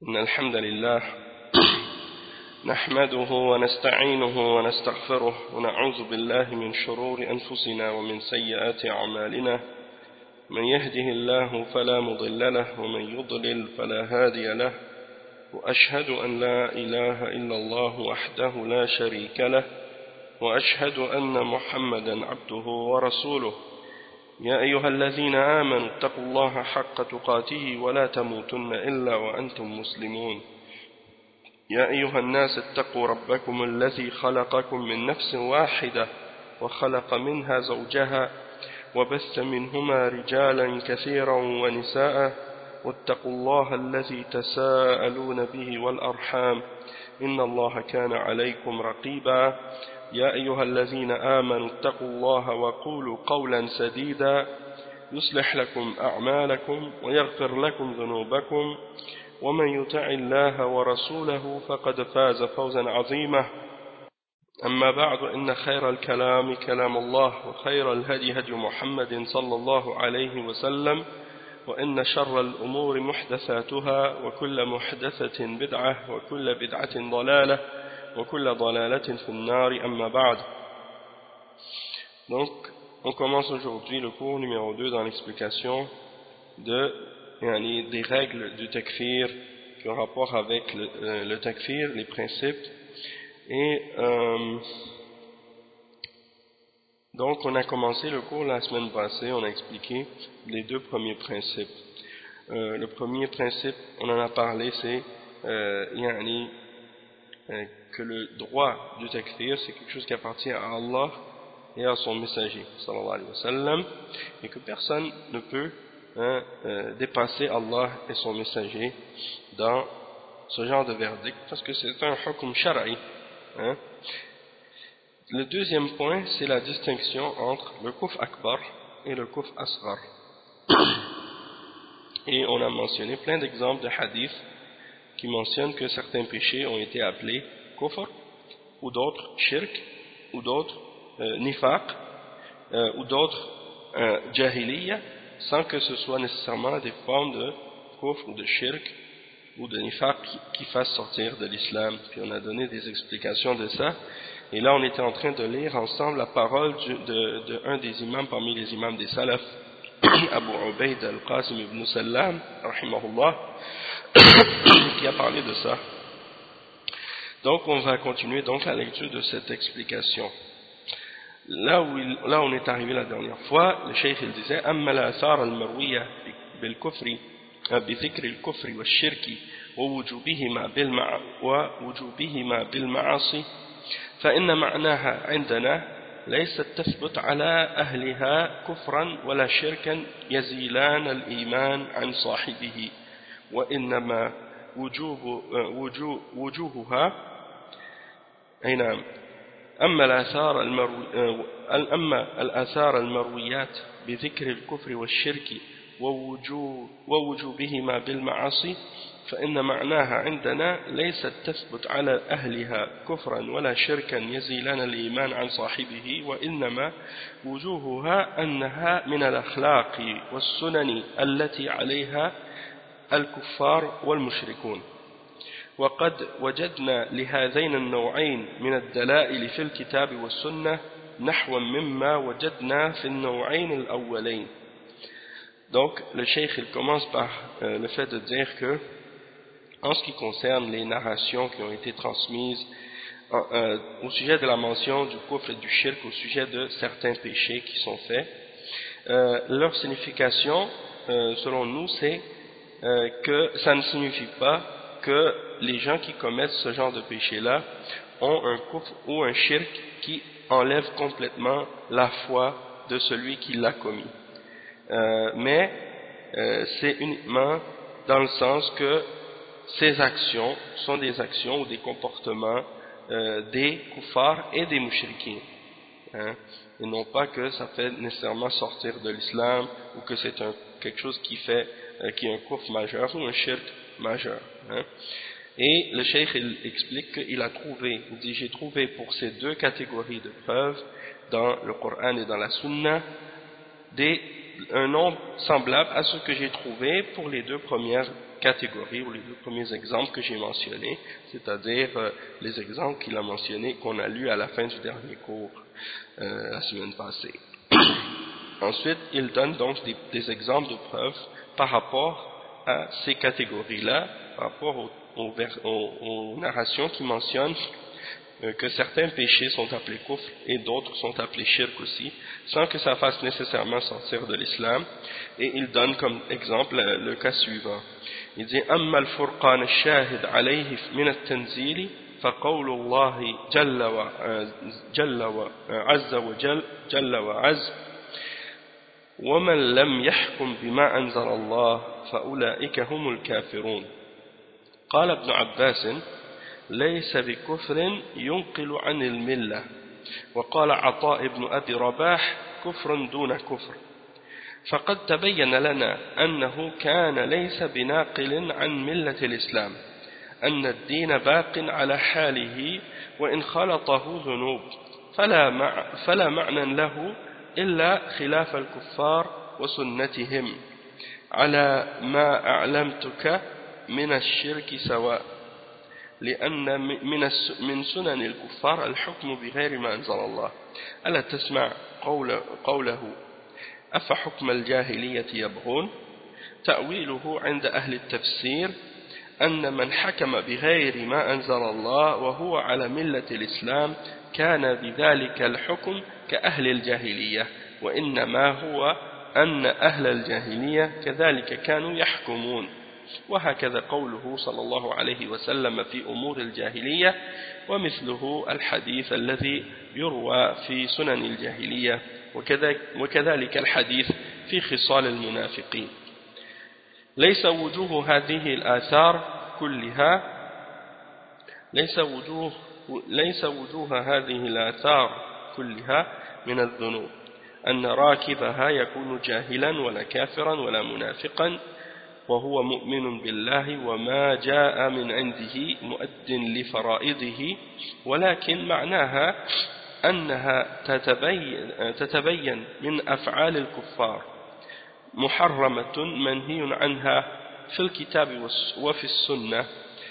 إن الحمد لله نحمده ونستعينه ونستغفره ونعوذ بالله من شرور أنفسنا ومن سيئات أعمالنا من يهده الله فلا مضل له ومن يضلل فلا هادي له وأشهد أن لا إله إلا الله وحده لا شريك له وأشهد أن محمدا عبده ورسوله يا أيها الذين آمنوا اتقوا الله حق تقاته ولا تموتن إلا وأنتم مسلمون يا أيها الناس اتقوا ربكم الذي خلقكم من نفس واحدة وخلق منها زوجها وبث منهما رجالا كثيرا ونساء واتقوا الله الذي تساءلون به والأرحام إن الله كان عليكم رقيبا يا أيها الذين آمنوا اتقوا الله وقولوا قولا سديدا يصلح لكم أعمالكم ويغفر لكم ذنوبكم ومن يطع الله ورسوله فقد فاز فوزا عظيما أما بعد إن خير الكلام كلام الله وخير الهدي هدي محمد صلى الله عليه وسلم وإن شر الأمور محدثاتها وكل محدثة بدعة وكل بدعة ضلالة وكل ضلالة في النار أما بعد. Donc on commence aujourd'hui le cours numéro 2 dans l'explication des règles du takfir qui ont rapport avec le takfir, les principes. Et donc on a commencé le cours la semaine passée, on a expliqué les deux premiers principes. Le premier principe, on en a parlé, c'est que le droit du takfir, c'est quelque chose qui appartient à Allah et à son messager, sallallahu alayhi wa sallam, et que personne ne peut dépasser Allah et son messager dans ce genre de verdict, parce que c'est un hukm shar'i. Le deuxième point, c'est la distinction entre le kufr akbar et le kufr asghar. Et on a mentionné plein d'exemples de hadiths qui mentionnent que certains péchés ont été appelés kufr, ou d'autres shirk, ou d'autres nifaq, ou d'autres jahiliya, sans que ce soit nécessairement des formes de kufr ou de shirk ou de nifaq qui fassent sortir de l'islam. Puis on a donné des explications de ça. Et là on était en train de lire ensemble la parole de un des imams parmi les imams des salaf, Abu Ubayd al-Qasim ibn Sallam, rahimahullah, qui a parlé de ça. Donc on va continuer donc la lecture de cette explication. Là où on est arrivé la dernière fois, le cheikh il disait أما الآثار المروية بالكفر بذكر الكفر والشرك ووجوبهما بالمعاصي فإن معناها عندنا ليست تثبت على أهلها كفرا ولا شركا يزيلان الإيمان عن صاحبه وإنما وجوهها أي نعم أما الآثار المرويات بذكر الكفر والشرك ووجوبهما بالمعاصي فإن معناها عندنا ليست تثبت على أهلها كفرا ولا شركا يزيلان الإيمان عن صاحبه وإنما وجوهها أنها من الأخلاق والسنن التي عليها الكفار والمشركون وقد وجدنا لهذين النوعين من الدلائل في الكتاب والسنة نحو مما وجدنا في النوعين الأولين. Donc le cheikh il commence par le fait de dire que en ce qui concerne les narrations qui ont été transmises au sujet de la mention du kufr et du shirk, au sujet de certains péchés qui sont faits, leur signification selon nous c'est que ça ne signifie pas que les gens qui commettent ce genre de péché-là ont un kufr ou un shirk qui enlève complètement la foi de celui qui l'a commis. Mais c'est uniquement dans le sens que ces actions sont des actions ou des comportements des kuffars et des mushrikins. Et non pas que ça fait nécessairement sortir de l'islam ou que c'est quelque chose qui est un kufr majeur ou un shirk majeur. Et le cheikh il explique qu'il a trouvé, il dit j'ai trouvé pour ces deux catégories de preuves dans le Coran et dans la Sunna des un nombre semblable à ce que j'ai trouvé pour les deux premières catégories ou les deux premiers exemples que j'ai mentionnés, c'est-à-dire les exemples qu'il a mentionnés, qu'on a lus à la fin du dernier cours la semaine passée. Ensuite, il donne donc des exemples de preuves par rapport à ces catégories-là, par rapport aux narrations qui mentionnent que certains péchés sont appelés kufr et d'autres sont appelés shirk aussi, sans que ça fasse nécessairement sortir de l'islam. Et il donne comme exemple le cas suivant. Il dit أما الفرقان الشاهد عليه من التنزيل فقول الله جل وعز وجل جل وعز ومن لم يحكم بما أنزل الله فأولئك هم الكافرون. قال ابن عباس ليس بكفر ينقل عن الملة. وقال عطاء بن أبي رباح كفر دون كفر. فقد تبين لنا أنه كان ليس بناقل عن ملة الإسلام، أن الدين باق على حاله وإن خلطه ذنوب، فلا معنى له إلا خلاف الكفار وسنتهم على ما أعلمتك من الشرك سواء، لأن من سنن الكفار الحكم بغير ما أنزل الله. ألا تسمع قوله أفحكم الجاهلية يبغون؟ تأويله عند أهل التفسير أن من حكم بغير ما أنزل الله وهو على ملة الإسلام كان بذلك الحكم كأهل الجاهلية، وإنما هو أن أهل الجاهلية كذلك كانوا يحكمون. وهكذا قوله صلى الله عليه وسلم في أمور الجاهلية، ومثله الحديث الذي يروى في سنن الجاهلية، وكذلك الحديث في خصال المنافقين. ليس وجوه هذه الآثار كلها من الذنوب، أن راكبها يكون جاهلا ولا كافرا ولا منافقا وهو مؤمن بالله وما جاء من عنده مؤد لفرائضه، ولكن معناها أنها تتبين من أفعال الكفار محرمة منهي عنها في الكتاب وفي السنة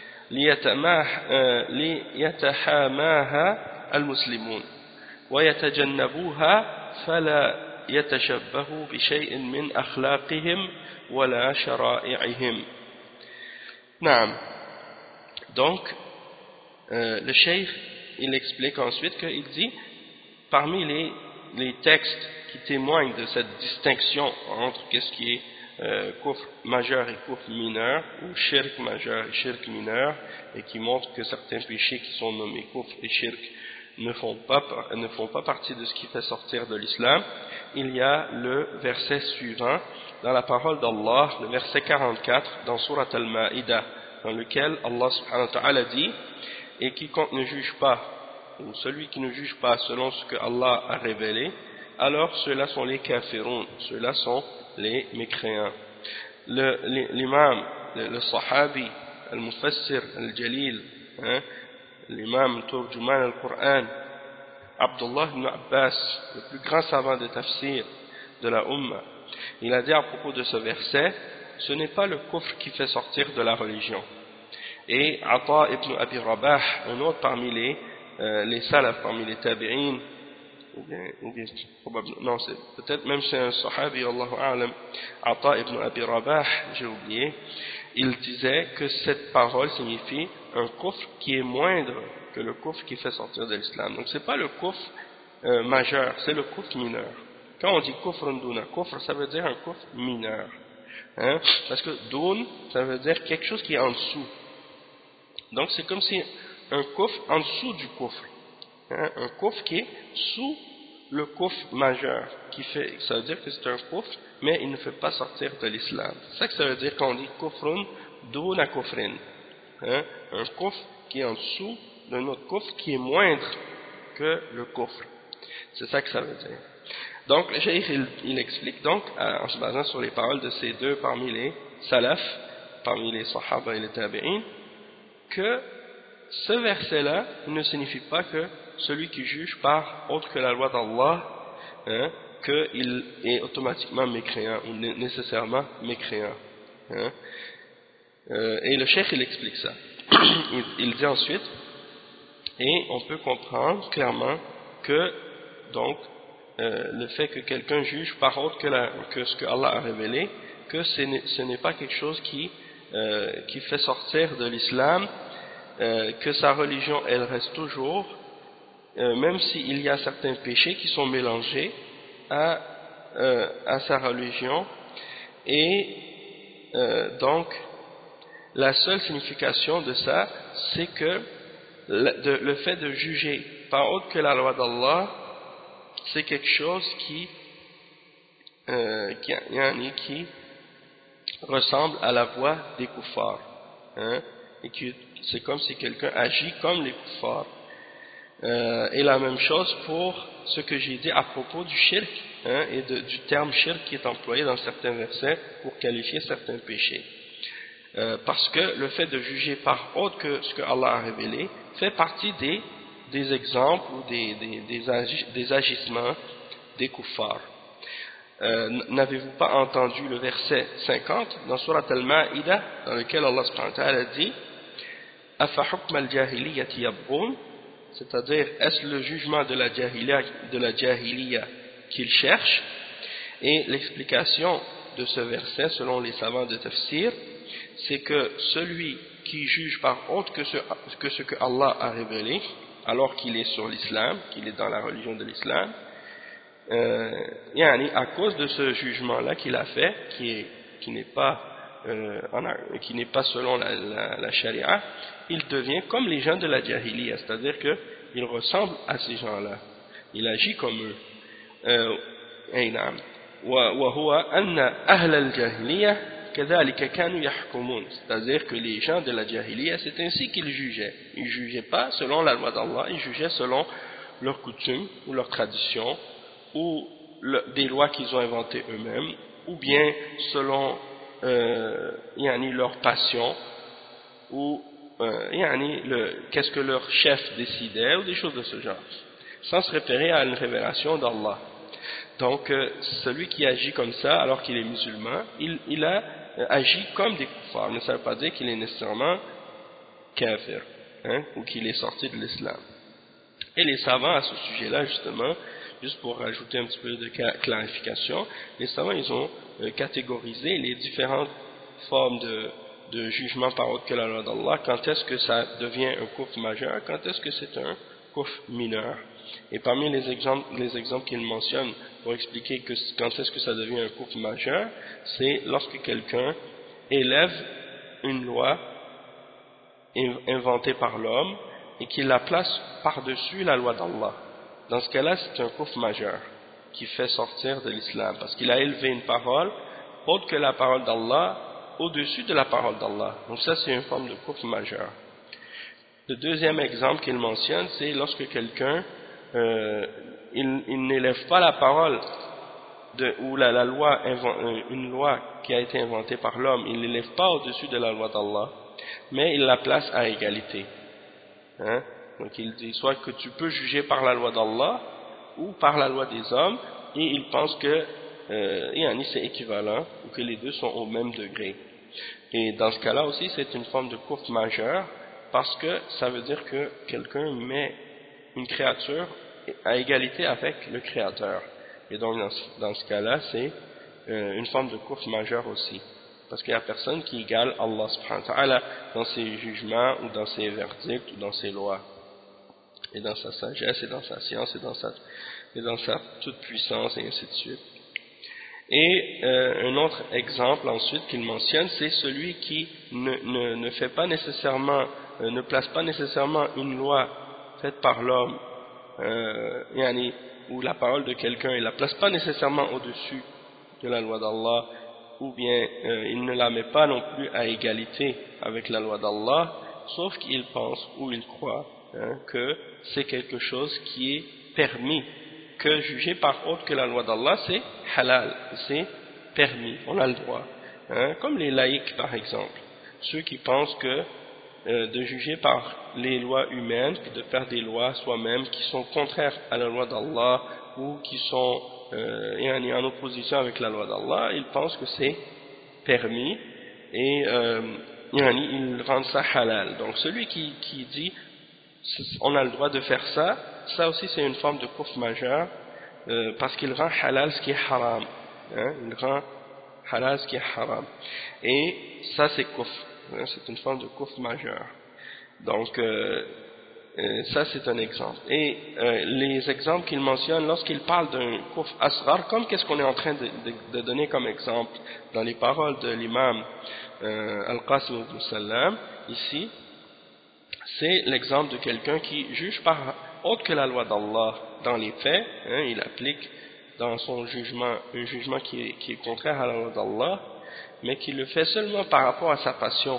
ليتحاماها المسلمون ويتجنبوها فلا يتشبهوا بشيء من أخلاقهم ولا شرائعهم. نعم. Donc le cheikh il explique ensuite qu'il dit parmi les textes qui témoignent de cette distinction entre qu'est-ce qui est kufr majeur et kufr mineur, ou shirk majeur et shirk mineur, et qui montrent que certains péchés qui sont nommés kufr et shirk ne font pas partie de ce qui fait sortir de l'islam, il y a le verset suivant dans la parole d'Allah, le verset 44 dans Surat Al-Ma'idah, dans lequel Allah subhanahu wa ta'ala dit: et quiconque ne juge pas, ou celui qui ne juge pas selon ce que Allah a révélé, alors ceux-là sont les kafirun, ceux-là sont les mécréants. L'imam, le sahabi, al-mufassir, al-jalil, l'imam Turjuman al-Qur'an, Abdullah ibn Abbas, le plus grand savant de tafsir de la Ummah, il a dit à propos de ce verset: ce n'est pas le kufr qui fait sortir de la religion. Et Ata ibn Abi Rabah, un autre parmi les salaf, parmi les tabi'in, ou bien probablement, non, c'est peut-être même c'est un sahabi, Allahu a'lam, Ata ibn Abi Rabah, j'ai oublié, il disait que cette parole signifie un kufr qui est moindre que le kufr qui fait sortir de l'islam. Donc c'est pas le kufr majeur, c'est le kufr mineur. Quand on dit kufrun duna kufr, ça veut dire un kufr mineur, parce que dun, ça veut dire quelque chose qui est en dessous. Donc c'est comme si un kufr en dessous du kufr, un kufr qui est sous le kufr majeur, ça veut dire que c'est un kufr, mais il ne fait pas sortir de l'islam. C'est ça que ça veut dire quand on dit kufrun duna kufrin, un kufr qui est en dessous d'un autre kufr qui est moindre que le kufr. C'est ça que ça veut dire. Donc le cheikh il explique donc en se basant sur les paroles de ces deux parmi les salafs, parmi les sahaba et les tabi'in, que ce verset-là ne signifie pas que celui qui juge par autre que la loi d'Allah qu'il est automatiquement mécréant ou nécessairement mécréant. Hein. Et le cheikh il explique ça. Il dit ensuite, et on peut comprendre clairement que donc le fait que quelqu'un juge par autre que ce que Allah a révélé, que ce n'est pas quelque chose qui fait sortir de l'islam, que sa religion elle reste toujours, même s'il y a certains péchés qui sont mélangés à sa religion, et donc la seule signification de ça, c'est que le fait de juger par autre que la loi d'Allah, c'est quelque chose qui ressemble à la voie des kuffars, hein, et que c'est comme si quelqu'un agit comme les kuffars. Et la même chose pour ce que j'ai dit à propos du shirk, hein, et du terme shirk qui est employé dans certains versets pour qualifier certains péchés. Parce que le fait de juger par autre que ce que Allah a révélé fait partie des exemples ou des agissements des kuffars. N'avez-vous pas entendu le verset 50 dans Surat Al-Ma'ida, dans lequel Allah subhanahu wa ta'ala dit Afa hukm al-jahiliyyati yabghun, c'est-à-dire est-ce le jugement de la jahiliya qu'il cherche? Et l'explication de ce verset selon les savants de tafsir, c'est que celui qui juge par autre que ce que Allah a révélé, alors qu'il est sur l'islam, qu'il est dans la religion de l'islam, à cause de ce jugement-là qu'il a fait, qui n'est pas selon la charia, il devient comme les gens de la jahiliya, c'est-à-dire qu'il ressemble à ces gens-là, il agit comme eux. C'est-à-dire que les gens de la jahiliya, c'est ainsi qu'ils jugeaient. Ils ne jugeaient pas selon la loi d'Allah, ils jugeaient selon leurs coutumes ou leurs traditions, ou des lois qu'ils ont inventées eux-mêmes, ou bien selon leur passion, ou qu'est-ce que leur chef décidait, ou des choses de ce genre, sans se référer à une révélation d'Allah. Donc celui qui agit comme ça alors qu'il est musulman, il a agi comme des kuffars, mais ça ne veut pas dire qu'il est nécessairement kafir, hein, ou qu'il est sorti de l'islam. Et les savants à ce sujet-là, justement, juste pour rajouter un petit peu de clarification, les savants ils ont catégorisé les différentes formes de jugement par autre que la loi d'Allah. Quand est-ce que ça devient un kufr majeur, quand est-ce que c'est un kufr mineur. Et parmi les exemples qu'ils mentionnent pour expliquer quand est-ce que ça devient un kufr majeur, c'est lorsque quelqu'un élève une loi inventée par l'homme et qu'il la place par-dessus la loi d'Allah. Dans ce cas-là, c'est un kufr majeur qui fait sortir de l'islam, parce qu'il a élevé une parole autre que la parole d'Allah au-dessus de la parole d'Allah. Donc ça, c'est une forme de kufr majeur. Le deuxième exemple qu'il mentionne, c'est lorsque quelqu'un il n'élève pas la parole ou la loi, une loi qui a été inventée par l'homme, il ne l'élève pas au-dessus de la loi d'Allah, mais il la place à égalité. Hein? Donc il dit soit que tu peux juger par la loi d'Allah ou par la loi des hommes, et il pense que c'est équivalent, ou que les deux sont au même degré. Et dans ce cas-là aussi, c'est une forme de kufr majeur, parce que ça veut dire que quelqu'un met une créature à égalité avec le créateur. Et donc dans ce cas-là, c'est une forme de kufr majeur aussi. Parce qu'il n'y a personne qui égale Allah subhanahu wa ta'ala dans ses jugements, ou dans ses verdicts, ou dans ses lois. Et dans sa sagesse, et dans sa science, et dans sa toute puissance, et ainsi de suite. Et un autre exemple ensuite qu'il mentionne, c'est celui qui ne fait pas nécessairement, ne place pas nécessairement une loi faite par l'homme, ou la parole de quelqu'un, il ne la place pas nécessairement au-dessus de la loi d'Allah, ou bien il ne la met pas non plus à égalité avec la loi d'Allah, sauf qu'il pense ou il croit que c'est quelque chose qui est permis, que juger par autre que la loi d'Allah c'est halal, c'est permis, on a le droit, comme les laïcs par exemple, ceux qui pensent que de juger par les lois humaines, de faire des lois soi-même qui sont contraires à la loi d'Allah, ou qui sont en opposition avec la loi d'Allah, ils pensent que c'est permis et ils rendent ça halal. Donc celui qui dit on a le droit de faire ça, ça aussi c'est une forme de kufr majeur, parce qu'il rend halal ce qui est haram, il rend halal ce qui est haram, et ça c'est kufr, c'est une forme de kufr majeur. Donc ça c'est un exemple. Et les exemples qu'il mentionne lorsqu'il parle d'un kufr asghar, comme qu'est-ce qu'on est en train de donner comme exemple dans les paroles de l'imam Al-Qasim ibn Sallam ici, c'est l'exemple de quelqu'un qui juge par autre que la loi d'Allah dans les faits, il applique dans son jugement un jugement qui est contraire à la loi d'Allah, mais qui le fait seulement par rapport à sa passion,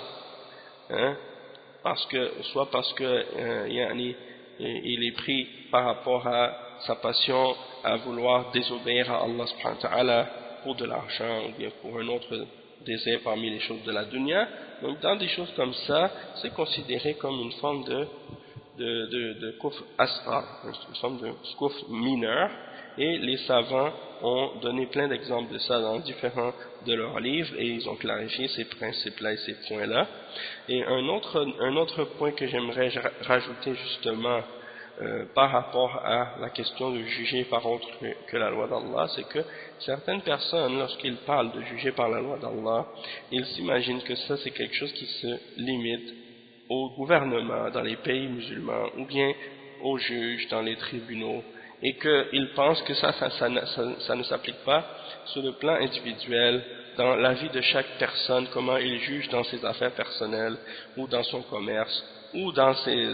soit parce que il est pris par rapport à sa passion à vouloir désobéir à Allah subhanahu wa ta'ala pour de l'argent ou bien pour un autre désir parmi les choses de la dunya. Donc dans des choses comme ça, c'est considéré comme une forme de kufr asghar, une forme de kufr mineur, et les savants ont donné plein d'exemples de ça dans différents de leurs livres et ils ont clarifié ces principes-là et ces points-là. Et un autre point que j'aimerais rajouter justement par rapport à la question de juger par autre que la loi d'Allah, c'est que certaines personnes, lorsqu'ils parlent de juger par la loi d'Allah, ils s'imaginent que ça c'est quelque chose qui se limite au gouvernement dans les pays musulmans ou bien aux juges dans les tribunaux, et qu'ils pensent que ça ne s'applique pas sur le plan individuel dans la vie de chaque personne, comment il juge dans ses affaires personnelles ou dans son commerce ou dans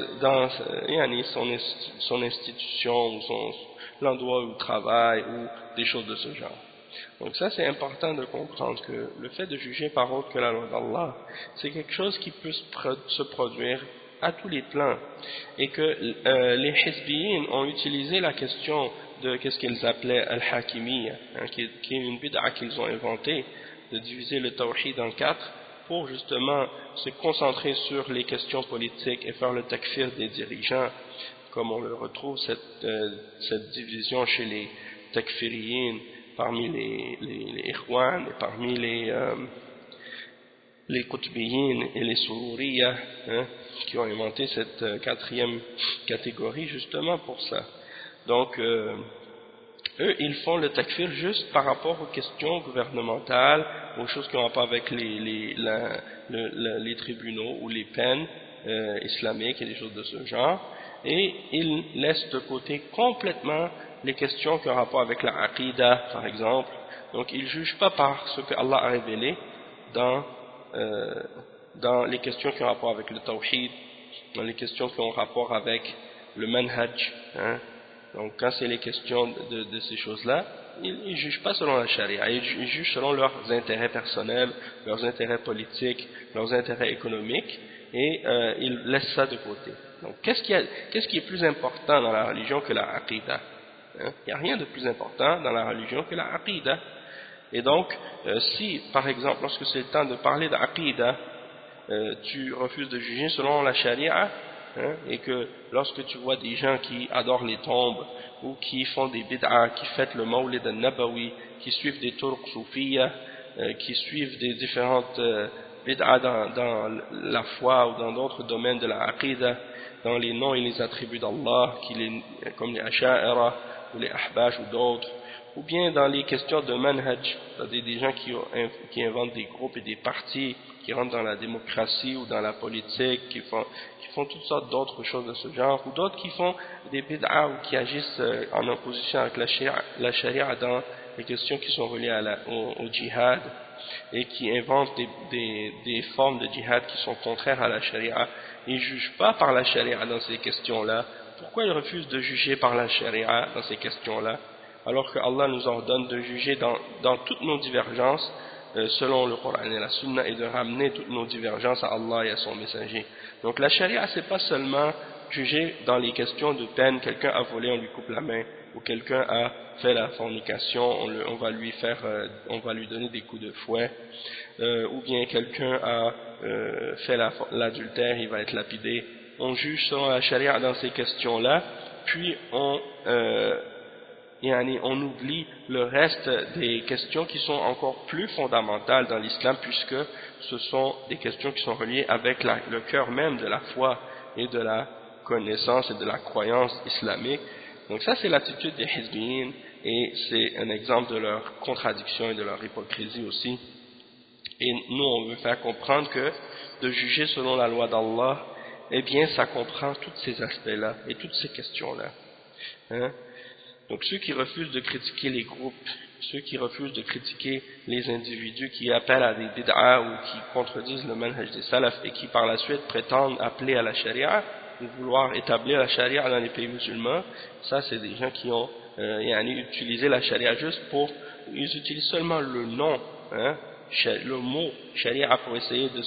son institution ou l'endroit où il travaille ou des choses de ce genre. Donc ça c'est important de comprendre que le fait de juger par autre que la loi d'Allah, c'est quelque chose qui peut se produire à tous les plans, et que les hizbiyin ont utilisé la question de qu'est-ce qu'ils appelaient al-hakimiyya, qui est une bid'a qu'ils ont inventée, de diviser le tawhid en quatre pour justement se concentrer sur les questions politiques et faire le takfir des dirigeants, comme on le retrouve cette division chez les takfiriyin parmi les ikhwan et parmi les qutbiyin et les sururiya, qui ont inventé cette quatrième catégorie justement pour ça. Donc eux ils font le takfir juste par rapport aux questions gouvernementales, aux choses qui ont rapport avec les tribunaux ou les peines islamiques et des choses de ce genre, et ils laissent de côté complètement les questions qui ont rapport avec la aqidah par exemple. Donc ils ne jugent pas par ce que Allah a révélé dans les questions qui ont rapport avec le tawhid, dans les questions qui ont rapport avec le manhaj, donc quand c'est les questions de ces choses-là, ils ne jugent pas selon la charia, ils jugent selon leurs intérêts personnels, leurs intérêts politiques, leurs intérêts économiques, et ils laissent ça de côté. Donc qu'est-ce qui est plus important dans la religion que la aqidah? Il n'y a rien de plus important dans la religion que la aqidah. Et donc si par exemple lorsque c'est le temps de parler d'aqidah, tu refuses de juger selon la charia, et que lorsque tu vois des gens qui adorent les tombes ou qui font des bid'ah, qui fêtent le Mawlid al-Nabawi, qui suivent des turcs soufiyya, qui suivent des différentes bid'ah dans la foi ou dans d'autres domaines de la aqidah, dans les noms et les attributs d'Allah, comme les asha'ira ou les ahbash ou d'autres, ou bien dans les questions de manhaj, c'est-à-dire des gens qui inventent des groupes et des partis, qui rentrent dans la démocratie ou dans la politique, qui font toutes sortes d'autres choses de ce genre, ou d'autres qui font des bid'ah ou qui agissent en opposition avec la charia dans les questions qui sont reliées au djihad, et qui inventent des formes de djihad qui sont contraires à la charia. Ils ne jugent pas par la charia dans ces questions-là. Pourquoi ils refusent de juger par la charia dans ces questions-là, alors que Allah nous ordonne de juger dans toutes nos divergences selon le Coran et la Sunna, et de ramener toutes nos divergences à Allah et à son messager. Donc la charia, c'est pas seulement juger dans les questions de peine, quelqu'un a volé, on lui coupe la main, ou quelqu'un a fait la fornication, on va lui donner des coups de fouet, ou bien quelqu'un a fait l'adultère, il va être lapidé. On juge selon la charia dans ces questions-là, puis on oublie le reste des questions qui sont encore plus fondamentales dans l'islam, puisque ce sont des questions qui sont reliées avec le cœur même de la foi et de la connaissance et de la croyance islamique. Donc ça, c'est l'attitude des hizbiyin, et c'est un exemple de leur contradiction et de leur hypocrisie aussi. Et nous, on veut faire comprendre que de juger selon la loi d'Allah, eh bien, ça comprend tous ces aspects-là et toutes ces questions-là. Hein? Donc ceux qui refusent de critiquer les groupes, ceux qui refusent de critiquer les individus qui appellent à des bid'a ou qui contredisent le manhaj des salaf et qui par la suite prétendent appeler à la charia ou vouloir établir la charia dans les pays musulmans, ça c'est des gens qui ont utilisé la charia juste pour, ils utilisent seulement le nom, hein, le mot charia pour essayer de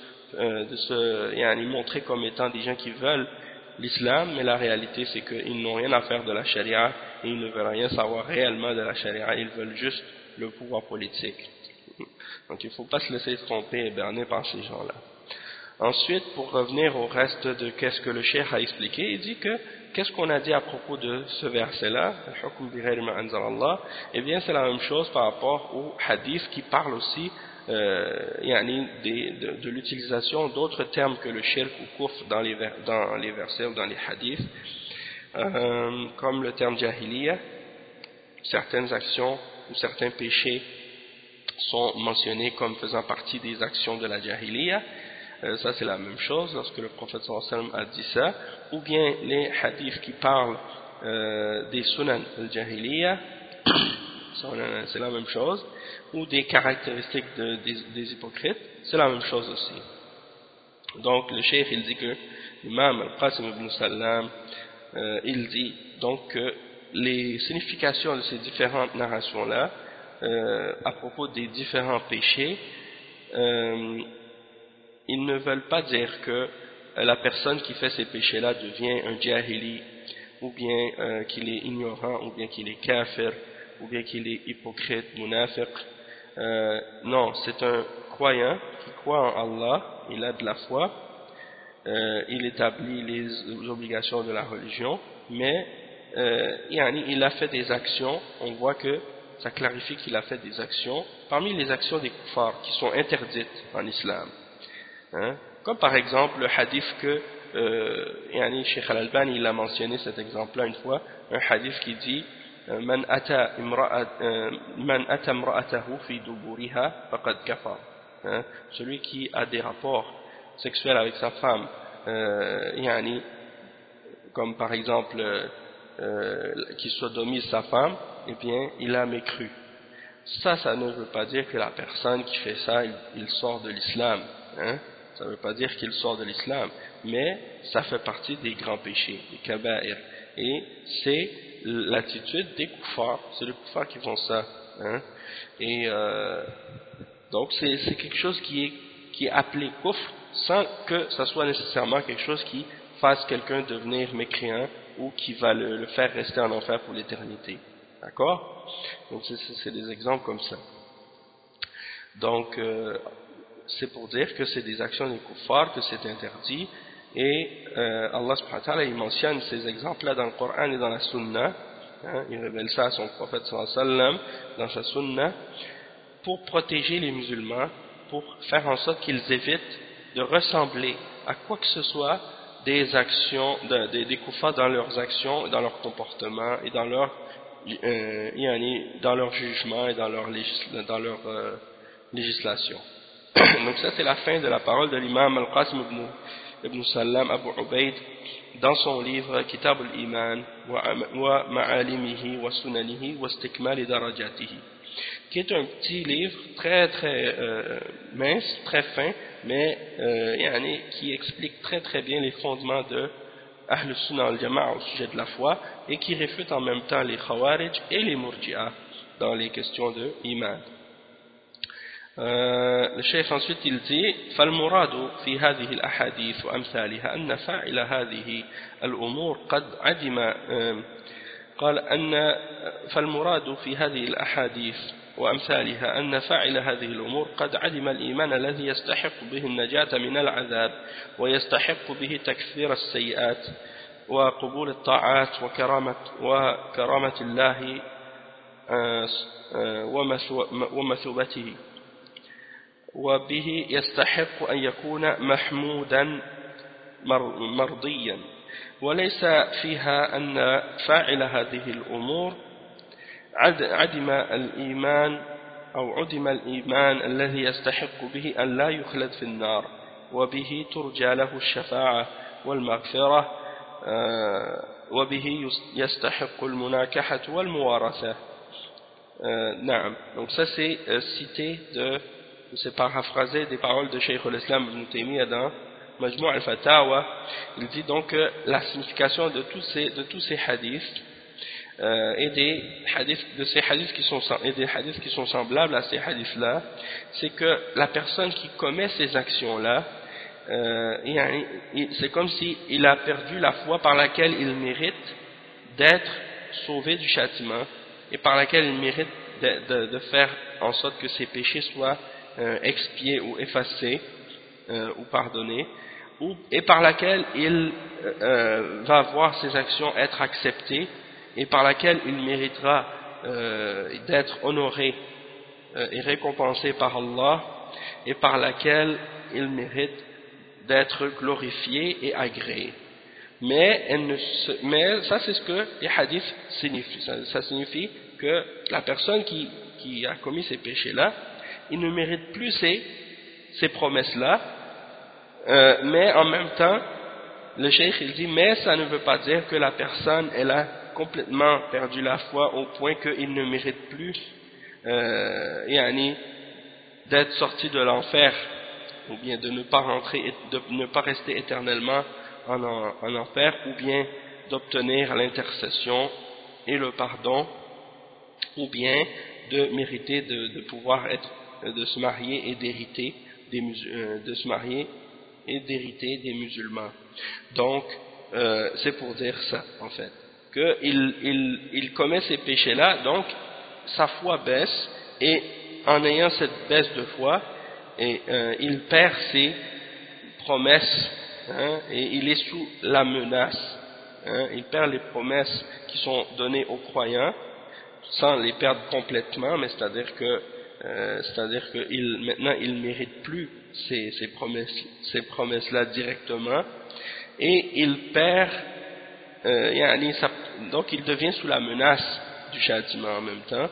se montrer comme étant des gens qui veulent l'islam, mais la réalité c'est qu'ils n'ont rien à faire de la charia et ils ne veulent rien savoir réellement de la charia, ils veulent juste le pouvoir politique. Donc il ne faut pas se laisser tromper et berner par ces gens-là. Ensuite, pour revenir au reste de qu'est-ce que le cheikh a expliqué, il dit que qu'est-ce qu'on a dit à propos de ce verset-là, eh bien c'est la même chose par rapport au hadith qui parle aussi de l'utilisation d'autres termes que le shirk ou kufr dans les versets ou dans les hadiths, comme le terme jahiliya. Certaines actions ou certains péchés sont mentionnés comme faisant partie des actions de la jahiliya. Ça c'est la même chose lorsque le prophète sallallahu alayhi wa sallam a dit ça, ou bien les hadiths qui parlent des sunan al-jahiliya, c'est la même chose, ou des caractéristiques des hypocrites, c'est la même chose aussi. Donc le cheikh il dit que l'imam al-Qasim ibn Sallam il dit donc que les significations de ces différentes narrations là à propos des différents péchés, ils ne veulent pas dire que la personne qui fait ces péchés-là devient un jahili, ou bien qu'il est ignorant, ou bien qu'il est kafir, ou bien qu'il est hypocrite, munafiq. Non, c'est un croyant qui croit en Allah, il a de la foi, il établit les obligations de la religion, mais il a fait des actions, on voit que ça clarifie qu'il a fait des actions, parmi les actions des kuffars qui sont interdites en islam. Hein? Comme par exemple le hadith que Cheikh Al-Albani il a mentionné cet exemple-là une fois, un hadith qui dit man ata imra'atahu fi duburiha faqad kafar. Celui qui a des rapports sexuels avec sa femme, comme par exemple qui sodomise sa femme, eh bien il a mécru. Ça ne veut pas dire que la personne qui fait ça il sort de l'islam, hein? Ça ne veut pas dire qu'il sort de l'islam, mais ça fait partie des grands péchés, des kaba'ir. Et c'est l'attitude des kuffars, c'est les kuffars qui font ça. Hein? Et donc c'est quelque chose qui est appelé kufr, sans que ça soit nécessairement quelque chose qui fasse quelqu'un devenir mécréant ou qui va le faire rester en enfer pour l'éternité. D'accord? Donc c'est des exemples comme ça. Donc c'est pour dire que c'est des actions des kuffars, que c'est interdit, et Allah subhanahu wa ta'ala il mentionne ces exemples-là dans le Coran et dans la Sunna, hein, il révèle ça à son prophète sallallahu alayhi wa sallam dans sa Sunna, pour protéger les musulmans, pour faire en sorte qu'ils évitent de ressembler à quoi que ce soit des actions, des kuffars dans leurs actions, dans leur comportement et dans leur jugement et dans leur législation. Donc ça c'est la fin de la parole de l'imam Al-Qasim ibn Sallam Abu Ubaid dans son livre Kitab al-Iman wa Ma'alimihi wa Sunanihi wa Istikmal Darajatihi, qui est un petit livre très très mince, très fin, mais qui explique très très bien les fondements de Ahl Sunnah al-Jama'a au sujet de la foi et qui réfute en même temps les Khawarij et les Murji'a dans les questions de Iman. Le cheikh ensuite il dit فالمراد في هذه الأحاديث وأمثالها أن فاعل هذه الأمور قد عدم قال أن فالمراد في هذه الأحاديث وأمثالها أن فاعل هذه الأمور قد عدم الإيمان الذي يستحق به النجاة من العذاب ويستحق به تكفير السيئات وقبول الطاعات وكرامة الله ومثوبته وبه يستحق أن يكون محمودا مرضيا وليس فيها أن فاعل هذه الأمور عدم الإيمان أو عدم الإيمان الذي يستحق به أن لا يخلد في النار وبه ترجى له الشفاعة والمغفرة وبه يستحق المناكحة والموارثة. نعم. Donc ça c'est cité c'est paraphrasé des paroles de Cheikh al-Islam Ibn Taymiyyah dans Majmou' al-Fatawa. Il dit donc que la signification de tous ces hadiths et des hadiths qui sont semblables à ces hadiths là, c'est que la personne qui commet ces actions là, c'est comme si il a perdu la foi par laquelle il mérite d'être sauvé du châtiment et par laquelle il mérite de faire en sorte que ses péchés soient expiés ou effacés ou pardonnés, et par laquelle il va voir ses actions être acceptées et par laquelle il méritera d'être honoré et récompensé par Allah et par laquelle il mérite d'être glorifié et agréé. Mais ça c'est ce que les hadiths signifient. Ça signifie que la personne qui a commis ces péchés-là, il ne mérite plus ces promesses-là, mais en même temps, le cheikh il dit, mais ça ne veut pas dire que la personne elle a complètement perdu la foi au point qu'il ne mérite plus d'être sorti de l'enfer, ou bien de ne pas rentrer, de ne pas rester éternellement en enfer, ou bien d'obtenir l'intercession et le pardon, ou bien de mériter de pouvoir de se marier et d'hériter des musulmans. Donc c'est pour dire ça en fait, que il commet ces péchés-là, donc sa foi baisse, et en ayant cette baisse de foi, il perd ses promesses, et il est sous la menace, il perd les promesses qui sont données aux croyants sans les perdre complètement, mais c'est-à-dire que maintenant il ne mérite plus ces promesses-là directement, et il perd, donc il devient sous la menace du châtiment en même temps,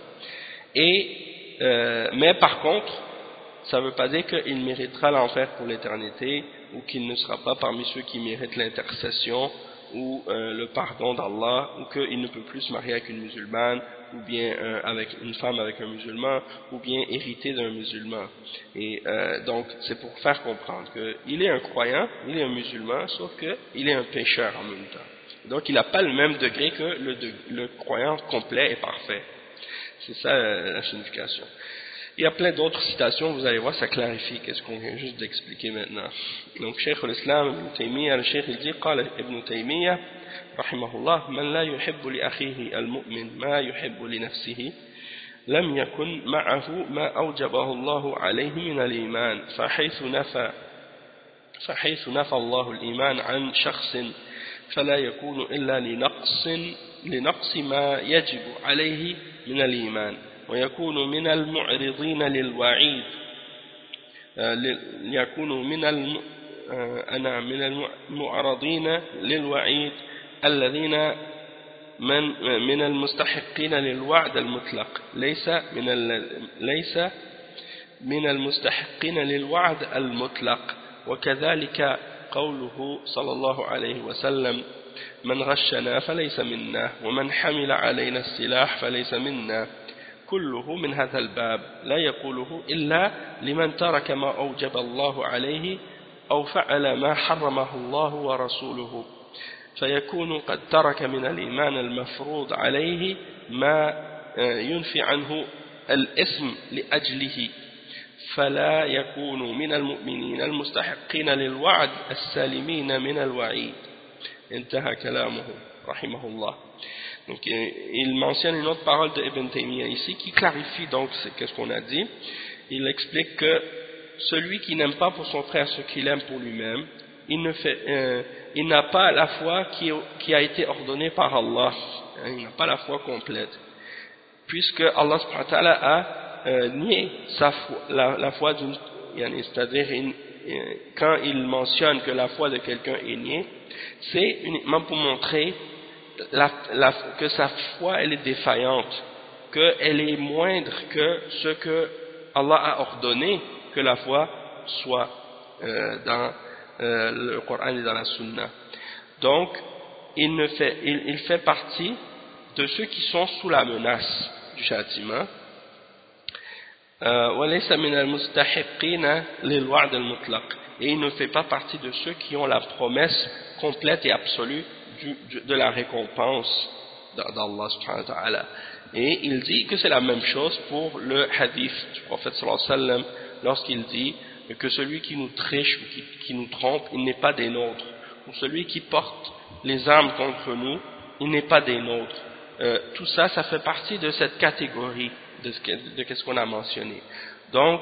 mais par contre ça ne veut pas dire qu'il méritera l'enfer pour l'éternité, ou qu'il ne sera pas parmi ceux qui méritent l'intercession ou le pardon d'Allah, ou qu'il ne peut plus se marier avec une musulmane, ou bien avec une femme avec un musulman, ou bien hériter d'un musulman. Et donc c'est pour faire comprendre qu'il est un croyant, il est un musulman, sauf qu'il est un pécheur en même temps. Donc il n'a pas le même degré que le croyant complet et parfait. C'est ça la signification. Il y a plein d'autres citations, vous allez voir, ça clarifie qu'est-ce qu'on vient juste d'expliquer maintenant. Donc, Cheikh al-Islam Ibn Taymiyyah, le Cheikh il dit, قال Ibn Taymiyyah, رحمه الله, من لا يحب لأخيه المؤمن ما يحب لنفسه لم يكن معه ما أوجبه الله عليه من الإيمان فحيث نفى الله الإيمان عن شخص فلا يكون إلا لنقص ما يجب عليه من الإيمان ويكون من المعرضين للوعيد من المعرضين للوعيد الذين من المستحقين للوعد المطلق ليس من المستحقين للوعد المطلق وكذلك قوله صلى الله عليه وسلم من غشنا فليس منا ومن حمل علينا السلاح فليس منا كله من هذا الباب لا يقوله إلا لمن ترك ما أوجب الله عليه أو فعل ما حرمه الله ورسوله فيكون قد ترك من الإيمان المفروض عليه ما ينفي عنه الإثم لأجله فلا يكون من المؤمنين المستحقين للوعد السالمين من الوعيد. انتهى كلامه رحمه الله. Donc il mentionne une autre parole de Ibn Taymiyyah ici qui clarifie donc ce qu'on a dit. Il explique que celui qui n'aime pas pour son frère ce qu'il aime pour lui-même, il n'a pas la foi qui a été ordonnée par Allah, il n'a pas la foi complète, puisque Allah subhanahu wa ta'ala a nié la foi d'une, c'est-à-dire quand il mentionne que la foi de quelqu'un est niée, c'est uniquement pour montrer que sa foi elle est défaillante, qu'elle est moindre que ce que Allah a ordonné que la foi soit dans le Coran et dans la Sunna. Donc il fait partie de ceux qui sont sous la menace du châtiment. Et il ne fait pas partie de ceux qui ont la promesse complète et absolue de la récompense d'Allah subhanahu wa ta'ala. Et il dit que c'est la même chose pour le hadith du prophète sallallahu alayhi wa sallam lorsqu'il dit que celui qui nous triche ou qui nous trompe, il n'est pas des nôtres, ou celui qui porte les armes contre nous, il n'est pas des nôtres. Tout ça, ça fait partie de cette catégorie de ce qu'on a mentionné. Donc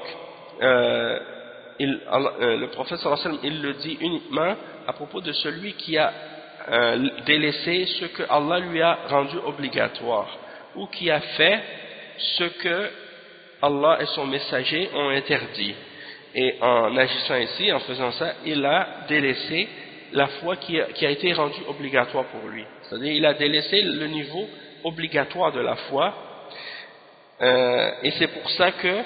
le prophète sallallahu alayhi wa sallam, il le dit uniquement à propos de celui qui a délaissé ce que Allah lui a rendu obligatoire, ou qui a fait ce que Allah et son messager ont interdit. Et en agissant ici, en faisant ça, il a délaissé la foi qui a été rendue obligatoire pour lui. C'est-à-dire, il a délaissé le niveau obligatoire de la foi, et c'est pour ça que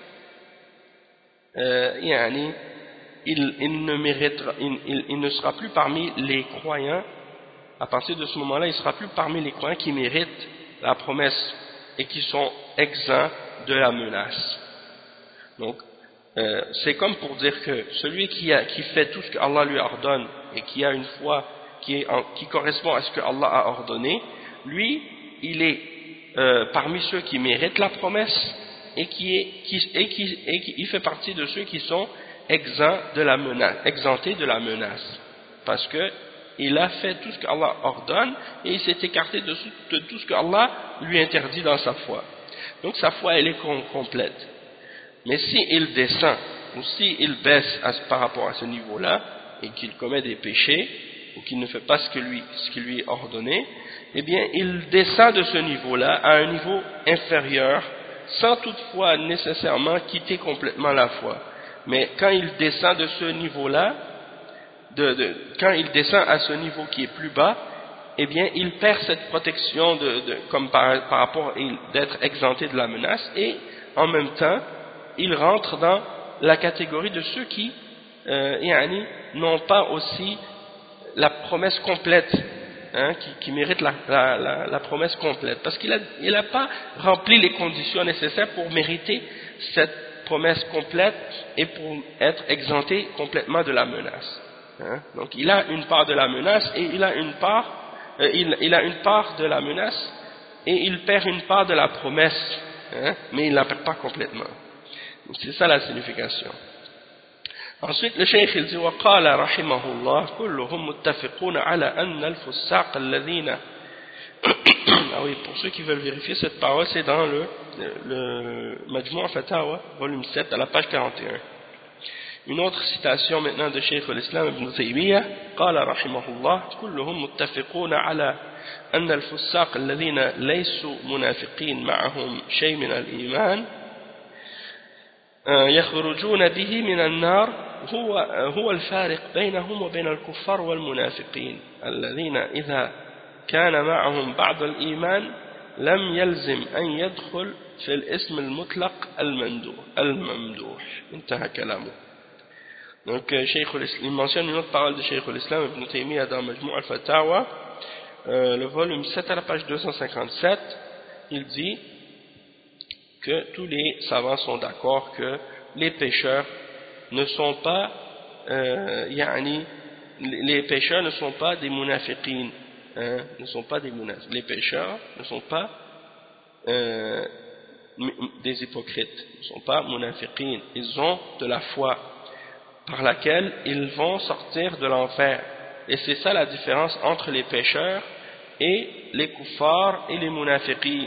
il ne sera plus parmi les croyants. À partir de ce moment-là, il ne sera plus parmi les croyants qui méritent la promesse et qui sont exempts de la menace. Donc, c'est comme pour dire que celui qui fait tout ce que Allah lui ordonne et qui a une foi qui correspond à ce que Allah a ordonné, lui, il est parmi ceux qui méritent la promesse et il fait partie de ceux qui sont exemptés de la menace, parce que il a fait tout ce que Allah ordonne et il s'est écarté de tout ce que Allah lui interdit dans sa foi. Donc sa foi elle est complète. Mais s'il descend ou s'il baisse par rapport à ce niveau-là et qu'il commet des péchés ou qu'il ne fait pas ce qui lui est ordonné, eh bien il descend de ce niveau-là à un niveau inférieur, sans toutefois nécessairement quitter complètement la foi. Mais quand il descend de ce niveau-là, quand il descend à ce niveau qui est plus bas, eh bien il perd cette protection comme par rapport d'être exempté de la menace, et en même temps il rentre dans la catégorie de ceux qui n'ont pas aussi la promesse complète, qui méritent la promesse complète, parce qu'il n'a pas rempli les conditions nécessaires pour mériter cette promesse complète et pour être exempté complètement de la menace. Donc il a une part de la menace et il a une part de la menace et il perd une part de la promesse, mais il ne la perd pas complètement. C'est ça la signification. Ensuite le cheikh il dit وقال رحمه الله كلهم متفقون على أن الفساق الذين ah oui, pour ceux qui veulent vérifier cette parole, c'est dans le Majmu' Fatawa volume 7 à la page 41. Une autre citation maintenant de Cheikh al-Islam Ibn Taymiyyah قال رحمه الله كلهم متفقون على أن الفساق الذين ليسوا منافقين معهم شيء من الإيمان يخرجون به من النار هو الفارق بينهم وبين الكفار والمنافقين الذين إذا كان معهم بعض الإيمان لم يلزم أن يدخل في الاسم المطلق الممدوح. انتهى كلامه. Donc il mentionne une autre parole de Cheikh al-Islam Ibn Taymiyyah dans Majmu' al-Fatawa, le volume 7 à la page 257. Il dit que tous les savants sont d'accord que les pécheurs ne sont pas les pécheurs ne sont pas des munafiqin, les pécheurs ne sont pas des hypocrites, ne sont pas munafiqin, ils ont de la foi par laquelle ils vont sortir de l'enfer. Et c'est ça la différence entre les pécheurs et les kuffars et les munafiqin.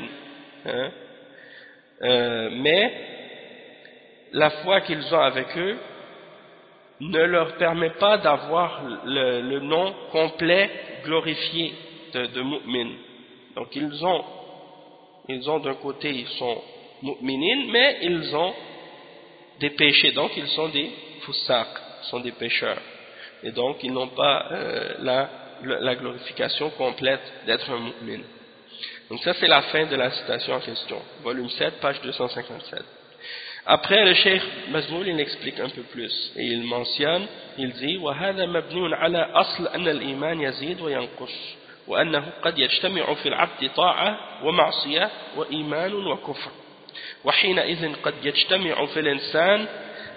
Mais la foi qu'ils ont avec eux ne leur permet pas d'avoir le nom complet glorifié de mu'min. Donc ils ont d'un côté, ils sont mu'minin, mais ils ont des péchés, donc ils sont des foussaq, ils sont des pécheurs. Et donc ils n'ont pas la glorification complète d'être un mu'min. Donc ça c'est la fin de la citation en question, volume 7, page 257. Après, le Cheikh Mazmoul, il explique un peu plus. Et il mentionne, il dit وَهَذَا مَبْنِيٌ عَلَى أَصْلِ أَنَّ الْإِيمَانِ يَزِيدُ وَيَنْقُصُ وَأَنَّهُ قَدْ يَجْتَمِعُ في العبد طاعة ومعصية وإيمان وكفر وحينئذ قد يجتمع في الإنسان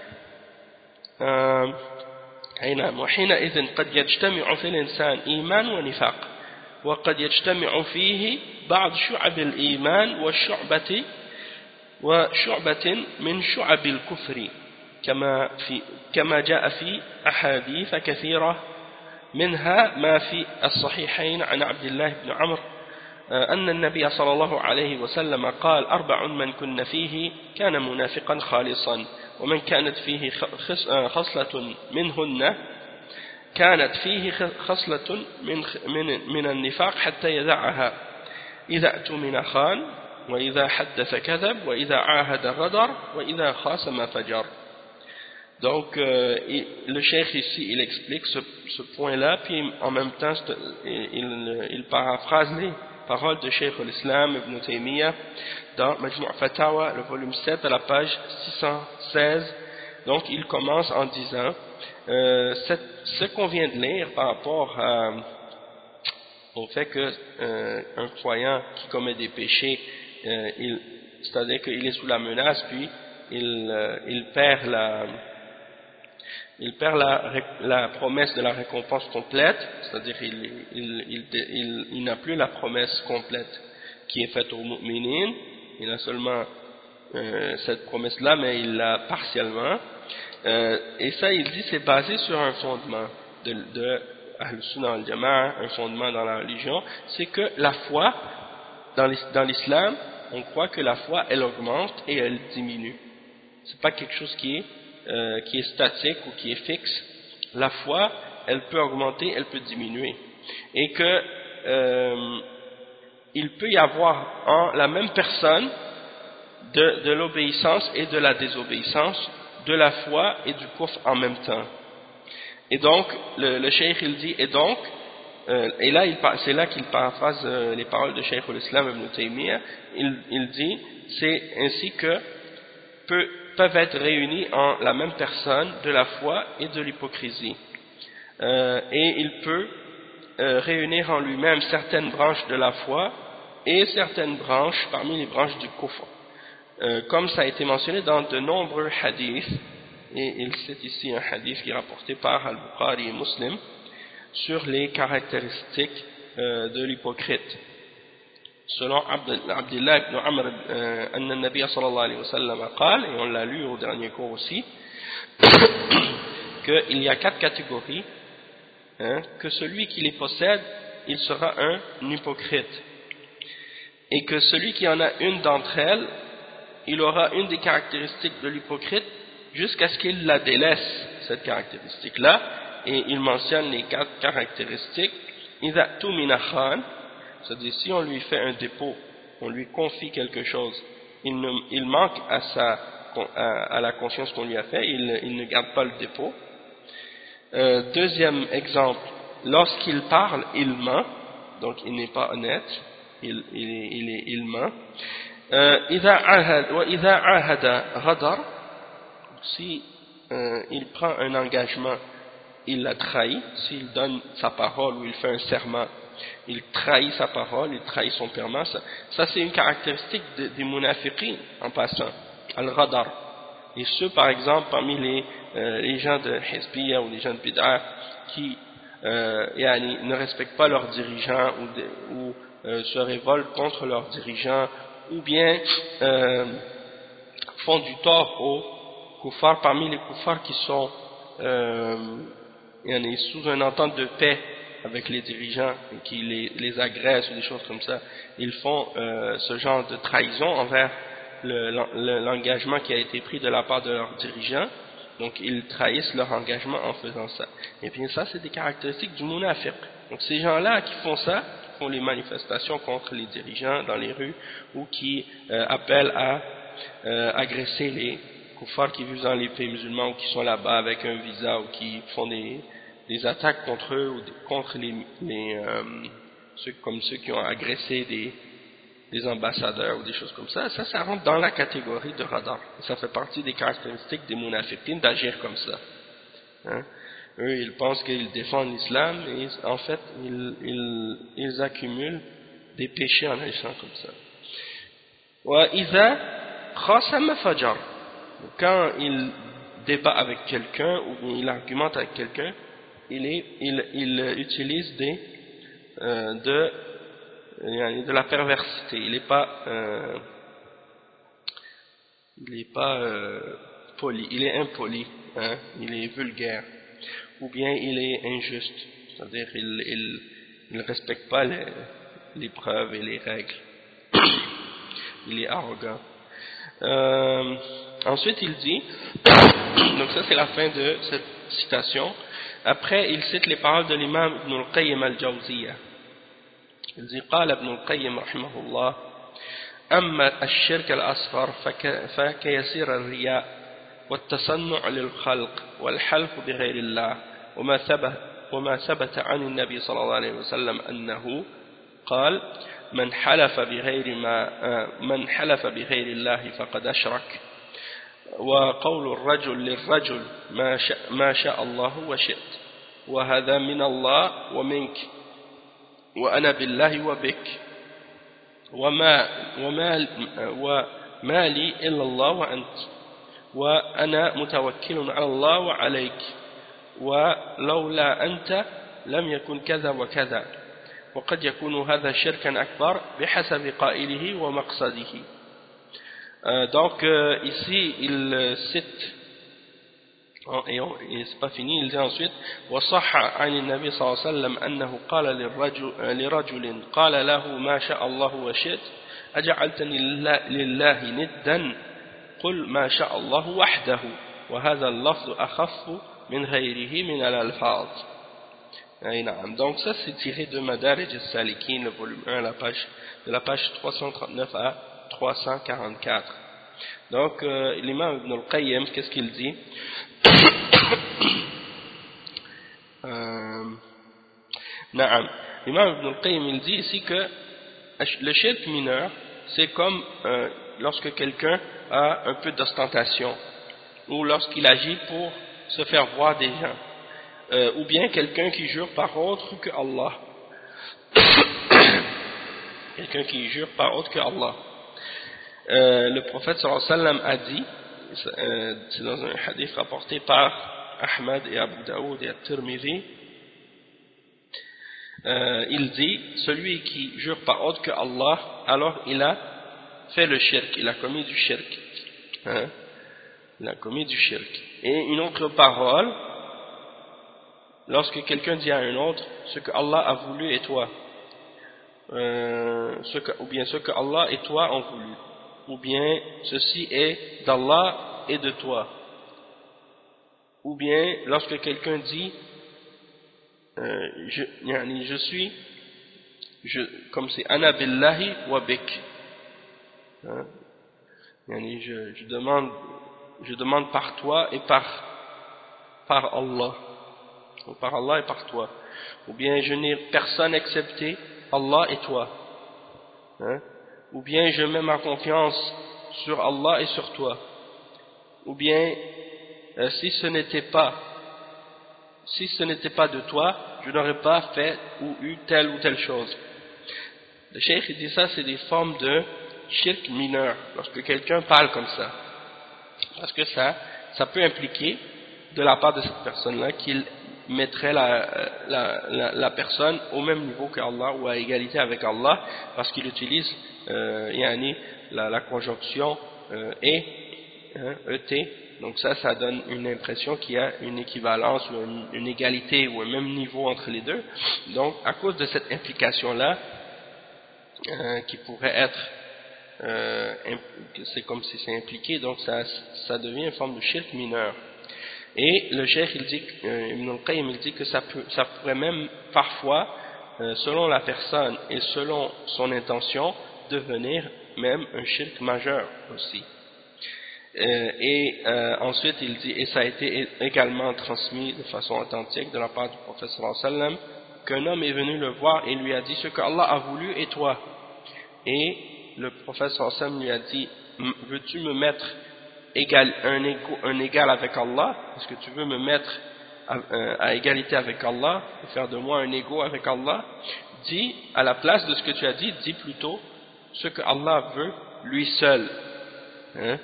وحينئذ قد يجتمع في الإنسان إيمان ونفاق وقد يجتمع فيه بعض شعب الإيمان وشعبة من شعب الكفر كما جاء في أحاديث كثيرة منها ما في الصحيحين عن عبد الله بن عمرو أن النبي صلى الله عليه وسلم قال 4 من كن فيه كان منافقا خالصا ومن كانت فيه خصلة منهن كانت فيه خصلة من النفاق حتى يدعها إذا اؤتمن خان وإذا حدث كذب وإذا عاهد غدر وإذا خاصم فجر. Donc le cheikh ici il explique ce point-là, puis en même temps il paraphrase les paroles de Cheikh al-Islam Ibn Taymiyyah dans Majmu' Fatawa, le volume 7 à la page 616. Donc il commence en disant ce qu'on vient de lire par rapport au fait que un croyant qui commet des péchés, c'est-à-dire qu'il est sous la menace, puis il perd la promesse de la récompense complète, c'est-à-dire il n'a plus la promesse complète qui est faite aux mu'minin, il a seulement cette promesse-là, mais il l'a partiellement, et ça il dit c'est basé sur un fondement de Ahl-Sunnah al-Jama'a, un fondement dans la religion, c'est que la foi, dans l'islam, on croit que la foi elle augmente et elle diminue. C'est pas quelque chose qui est statique ou qui est fixe. La foi, elle peut augmenter, elle peut diminuer. Et que il peut y avoir en la même personne de l'obéissance et de la désobéissance, de la foi et du kufr en même temps. Et donc, le cheikh il dit, et donc, et là c'est là qu'il paraphrase les paroles de Cheikh al-Islam Ibn Taymiyyah, il dit, c'est ainsi que peuvent être réunis en la même personne de la foi et de l'hypocrisie. Et il peut réunir en lui-même certaines branches de la foi et certaines branches parmi les branches du kufr. Comme ça a été mentionné dans de nombreux hadiths, et il cite ici un hadith qui est rapporté par Al-Bukhari et Muslim sur les caractéristiques de l'hypocrite. Selon Abdullah ibn Amr, anna Nabi sallallahu alayhi wa sallam qal, et on l'a lu au dernier cours aussi, qu'il y a 4 catégories, que celui qui les possède, il sera un hypocrite, et que celui qui en a une d'entre elles, il aura une des caractéristiques de l'hypocrite jusqu'à ce qu'il la délaisse, cette caractéristique-là, et il mentionne les 4 caractéristiques. Idha tumina khan, c'est-à-dire si on lui fait un dépôt, on lui confie quelque chose, il manque à la confiance qu'on lui a fait, il ne garde pas le dépôt. Deuxième exemple, lorsqu'il parle, il ment, donc il n'est pas honnête, il ment. Idha ahada ghadar, si il prend un engagement, il la trahit. S'il donne sa parole ou il fait un serment, il trahit sa parole, il trahit son serment. Ça c'est une caractéristique des munafiqin en passant, al-ghadar. Et ceux par exemple parmi les gens de Hizbiyya ou les gens de Bid'ah qui ne respectent pas leurs dirigeants ou se révoltent contre leurs dirigeants, ou bien font du tort aux kuffars, parmi les kuffars qui sont sous une entente de paix avec les dirigeants et qui les agressent ou des choses comme ça, ils font ce genre de trahison envers l'engagement qui a été pris de la part de leurs dirigeants. Donc ils trahissent leur engagement en faisant ça. Et bien ça, c'est des caractéristiques du munafiq. Donc ces gens-là qui font ça, qui font les manifestations contre les dirigeants dans les rues, ou qui appellent à agresser les kuffars qui vivent dans les pays musulmans, ou qui sont là-bas avec un visa, ou qui font des attaques contre eux, ou contre ceux qui ont agressé des ambassadeurs ou des choses comme ça, ça rentre dans la catégorie de radar. Ça fait partie des caractéristiques des munafiqines d'agir comme ça. Hein? Eux, ils pensent qu'ils défendent l'islam, et en fait, ils accumulent des péchés en agissant comme ça. وَإِذَا خَاصَمَ فَجَرَ. Quand il débat avec quelqu'un, ou il argumente avec quelqu'un, il utilise de la perversité. Il n'est pas poli, il est impoli, hein, il est vulgaire, ou bien il est injuste, c'est-à-dire il ne respecte pas les preuves et les règles. Il est arrogant. Ensuite il dit, donc ça c'est la fin de cette citation. Après il cite les paroles de l'imam Ibn al-Qayyim al-Jawziyya. Il dit قال ابن القيم رحمه الله أما الشرك الأصغر فكيسير الرياء والتصنع للخلق والحلف بغير الله وما ثبت عن النبي صلى الله عليه وسلم أنه قال من حلف بغير الله فقد أشرك وقول الرجل للرجل ما شاء الله وشئت وهذا من الله ومنك وأنا بالله وبك وما لي إلا الله وأنت وأنا متوكل على الله وعليك ولولا أنت لم يكن كذا وكذا وقد يكون هذا شركا أكبر بحسب قائله ومقصده. Donc ici il cite, et c'est pas fini, il dit ensuite وصح عن النبي صلى الله عليه وسلم أنه قال لرجل قال له ما شاء الله وشئت أجعلتني لله ندا قل ما شاء الله وحده وهذا اللفظ أخف من غيره من الألفاظ. Donc ça c'est tiré de Madarij al-Salikin, le volume 1, de la page 339 à 344. Donc l'imam Ibn al-Qayyim, qu'est-ce qu'il dit? L'imam Ibn al-Qayyim il dit ici que le shirk mineur, c'est comme lorsque quelqu'un a un peu d'ostentation, ou lorsqu'il agit pour se faire voir des gens, ou bien quelqu'un qui jure par autre que Allah. Quelqu'un qui jure par autre que Allah. Le prophète sallallahu alayhi wa sallam a dit, c'est dans un hadith rapporté par Ahmad et Abu Daoud et At-Tirmidhi, il dit, celui qui jure par autre que Allah, alors il a fait le shirk, il a commis du shirk. Hein? Il a commis du shirk. Et une autre parole, lorsque quelqu'un dit à un autre, ce que Allah a voulu et toi, ou bien ce que Allah et toi ont voulu, ou bien ceci est d'Allah et de toi, ou bien lorsque quelqu'un dit je suis, comme c'est ana billahi wa bik, hein? je demande par toi et par Allah, ou par Allah et par toi, ou bien je n'ai personne excepté Allah et toi, hein? Ou bien je mets ma confiance sur Allah et sur toi, ou bien si ce n'était pas de toi, je n'aurais pas fait ou eu telle ou telle chose. Le cheikh dit ça, c'est des formes de shirk mineur, lorsque quelqu'un parle comme ça, parce que ça peut impliquer de la part de cette personne-là qu'il mettrait la personne au même niveau qu'Allah ou à égalité avec Allah, parce qu'il utilise la conjonction et ET. Donc ça donne une impression qu'il y a une équivalence ou une égalité ou un même niveau entre les deux. Donc à cause de cette implication-là, qui pourrait être, c'est comme si c'est impliqué, donc ça devient une forme de shirk mineur. Et le cheikh, il dit, Ibn al-Qayyim, il dit que ça pourrait même parfois, selon la personne et selon son intention, devenir même un shirk majeur aussi. Ensuite il dit, et ça a été également transmis de façon authentique de la part du prophète sallallahu alayhi wa sallam, qu'un homme est venu le voir et lui a dit ce que Allah a voulu et toi. Et le prophète sallallahu alayhi wa sallam lui a dit, veux-tu me mettre un égal avec Allah? Est-ce que tu veux me mettre à égalité avec Allah et faire de moi un égaux avec Allah? Dis, à la place de ce que tu as dit, dis plutôt ce que Allah veut lui seul. Hein?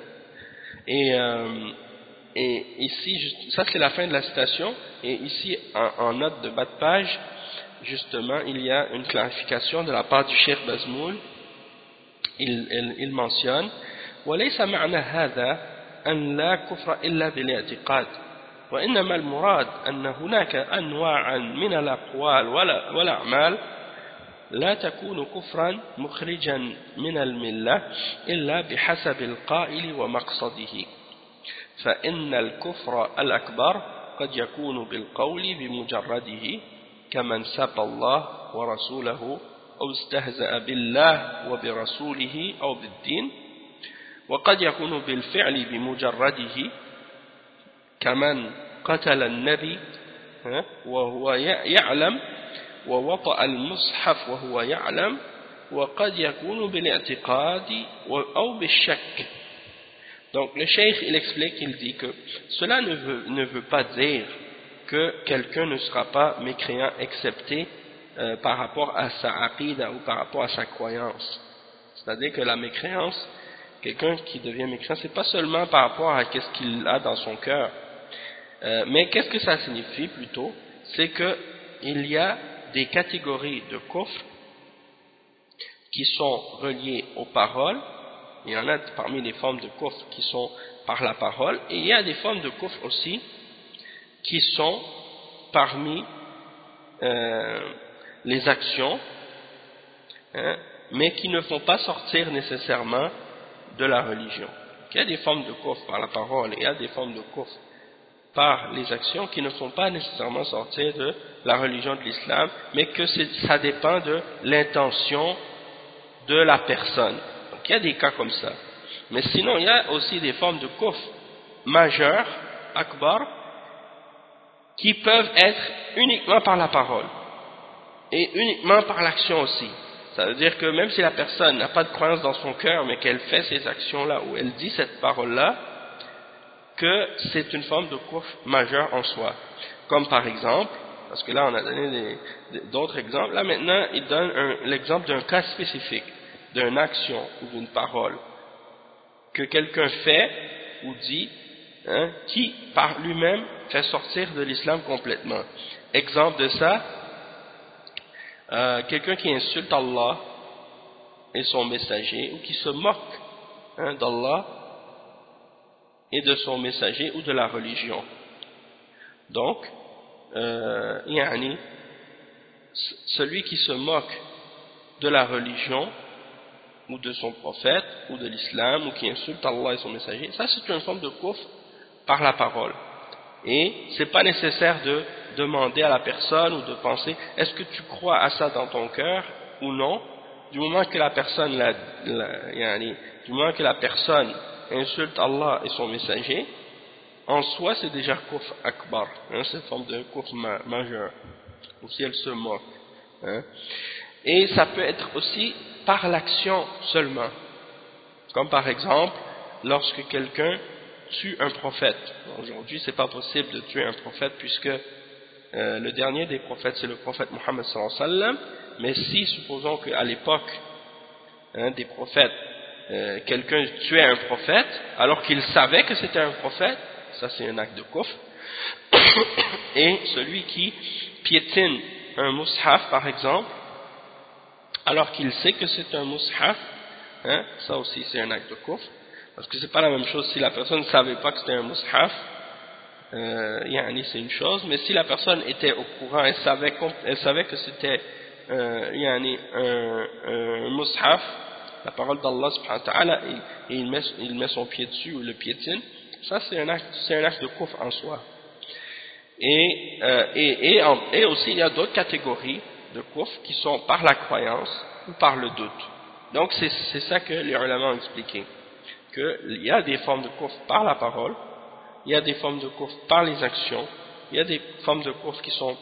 Et ici, ça c'est la fin de la citation, et ici en note de bas de page, justement, il y a une clarification de la part du Cheikh Bazmoul. Il mentionne وليس معنى هذا أن لا كفر إلا بالاعتقاد وإنما المراد أن هناك أنواعا من الأقوال والأعمال لا تكون كفرا مخرجا من الملة إلا بحسب القائل ومقصده فإن الكفر الأكبر قد يكون بالقول بمجرده كمن سب الله ورسوله أو استهزأ بالله وبرسوله أو بالدين وقد يكون بالفعل بمجرده كمن قتل النبي وهو يعلم ووطأ المصحف وهو يعلم وقد يكون بالاعتقاد أو بالشك. Donc le cheikh il explique, il dit que cela ne veut pas dire que quelqu'un ne sera pas mécréant excepté par rapport à sa aqida ou par rapport à sa croyance. C'est-à-dire que la mécréance, quelqu'un qui devient mécréant, c'est pas seulement par rapport à qu'est-ce qu'il a dans son cœur, mais qu'est-ce que ça signifie plutôt? C'est que il y a des catégories de kufr qui sont reliées aux paroles. Il y en a parmi les formes de kufr qui sont par la parole, et il y a des formes de kufr aussi qui sont parmi les actions, hein, mais qui ne font pas sortir nécessairement de la religion. Il y a des formes de kufr par la parole, et il y a des formes de kufr par les actions qui ne font pas nécessairement sortir de la religion de l'islam, mais que ça dépend de l'intention de la personne. Donc il y a des cas comme ça. Mais sinon, il y a aussi des formes de kufr majeures, akbar, qui peuvent être uniquement par la parole et uniquement par l'action aussi. Ça veut dire que même si la personne n'a pas de croyance dans son cœur, mais qu'elle fait ces actions-là ou elle dit cette parole-là, que c'est une forme de kufr majeur en soi. Comme par exemple, parce que là on a donné d'autres exemples, là maintenant il donne l'exemple d'un cas spécifique, d'une action ou d'une parole que quelqu'un fait ou dit, hein, qui par lui-même fait sortir de l'islam complètement. Exemple de ça, quelqu'un qui insulte Allah et son messager, ou qui se moque, hein, d'Allah et de son messager ou de la religion. Donc, celui qui se moque de la religion ou de son prophète ou de l'islam ou qui insulte Allah et son messager, ça c'est une forme de kufr par la parole. Et c'est pas nécessaire de demander à la personne ou de penser est-ce que tu crois à ça dans ton cœur ou non. Du moment que la personne du moment que la personne insulte Allah et son messager, en soi c'est déjà kufr akbar, hein, c'est une forme de kufr majeur, ou si elle se moque, hein. Et ça peut être aussi par l'action seulement, comme par exemple lorsque quelqu'un tue un prophète. Aujourd'hui c'est pas possible de tuer un prophète puisque le dernier des prophètes c'est le prophète Mohammed sallallahu alayhi wa sallam, mais si supposons qu'à l'époque, hein, des prophètes, quelqu'un tuait un prophète alors qu'il savait que c'était un prophète, ça c'est un acte de kufr. Et celui qui piétine un mushaf par exemple alors qu'il sait que c'est un mushaf, hein, ça aussi c'est un acte de kufr, parce que c'est pas la même chose si la personne ne savait pas que c'était un mushaf, c'est une chose, mais si la personne était au courant, elle savait que c'était un mushaf, la parole d'Allah subhanahu wa ta'ala, et il met son pied dessus ou le piétine, ça c'est un acte de kufr en soi. Et aussi il y a d'autres catégories de kufr qui sont par la croyance ou par le doute. Donc c'est ça que les ulama ont expliqué, qu'il y a des formes de kufr par la parole, il y a des formes de kufr par les actions, il y a des formes de kufr qui sont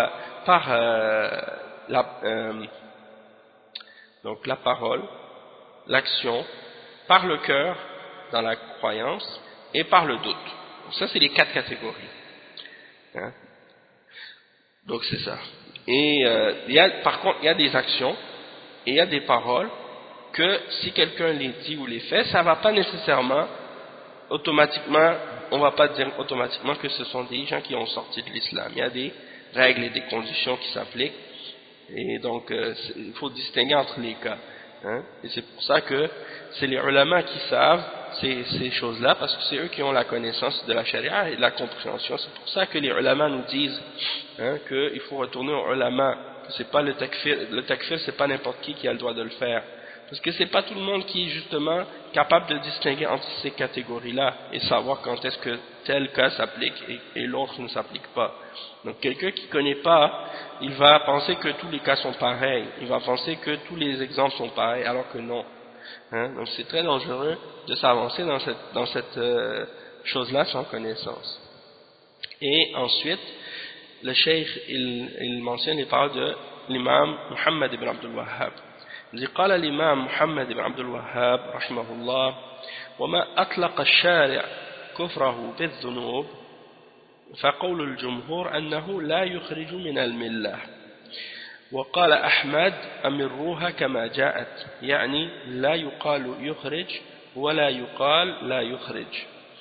donc la parole, l'action, par le cœur dans la croyance et par le doute. Donc ça c'est les 4 catégories. Hein? Donc c'est ça. Et par contre il y a des actions et il y a des paroles que si quelqu'un les dit ou les fait, ça ne va pas nécessairement automatiquement, on ne va pas dire automatiquement que ce sont des gens qui ont sorti de l'islam. Il y a des règles et des conditions qui s'appliquent, et donc il faut distinguer entre les cas. Hein? Et c'est pour ça que c'est les ulama qui savent ces choses-là, parce que c'est eux qui ont la connaissance de la charia et de la compréhension. C'est pour ça que les ulama nous disent, hein, qu'il faut retourner aux ulama, que c'est pas le takfir c'est pas n'importe qui a le droit de le faire. Parce que c'est pas tout le monde qui est justement capable de distinguer entre ces catégories-là et savoir quand est-ce que tel cas s'applique et l'autre ne s'applique pas. Donc quelqu'un qui ne connaît pas, il va penser que tous les cas sont pareils, il va penser que tous les exemples sont pareils, alors que non. Hein? Donc c'est très dangereux de s'avancer dans cette chose-là sans connaissance. Et ensuite, le cheikh il mentionne les paroles de l'imam Muhammad ibn Abdul Wahhab. قال الإمام محمد بن عبد الوهاب رحمه الله: وما أطلق الشارع كفره بالذنوب فقول الجمهور أنه لا يخرج من الملة. وقال أحمد: أمروها كما جاءت، يعني لا يقال يخرج ولا يقال لا يخرج،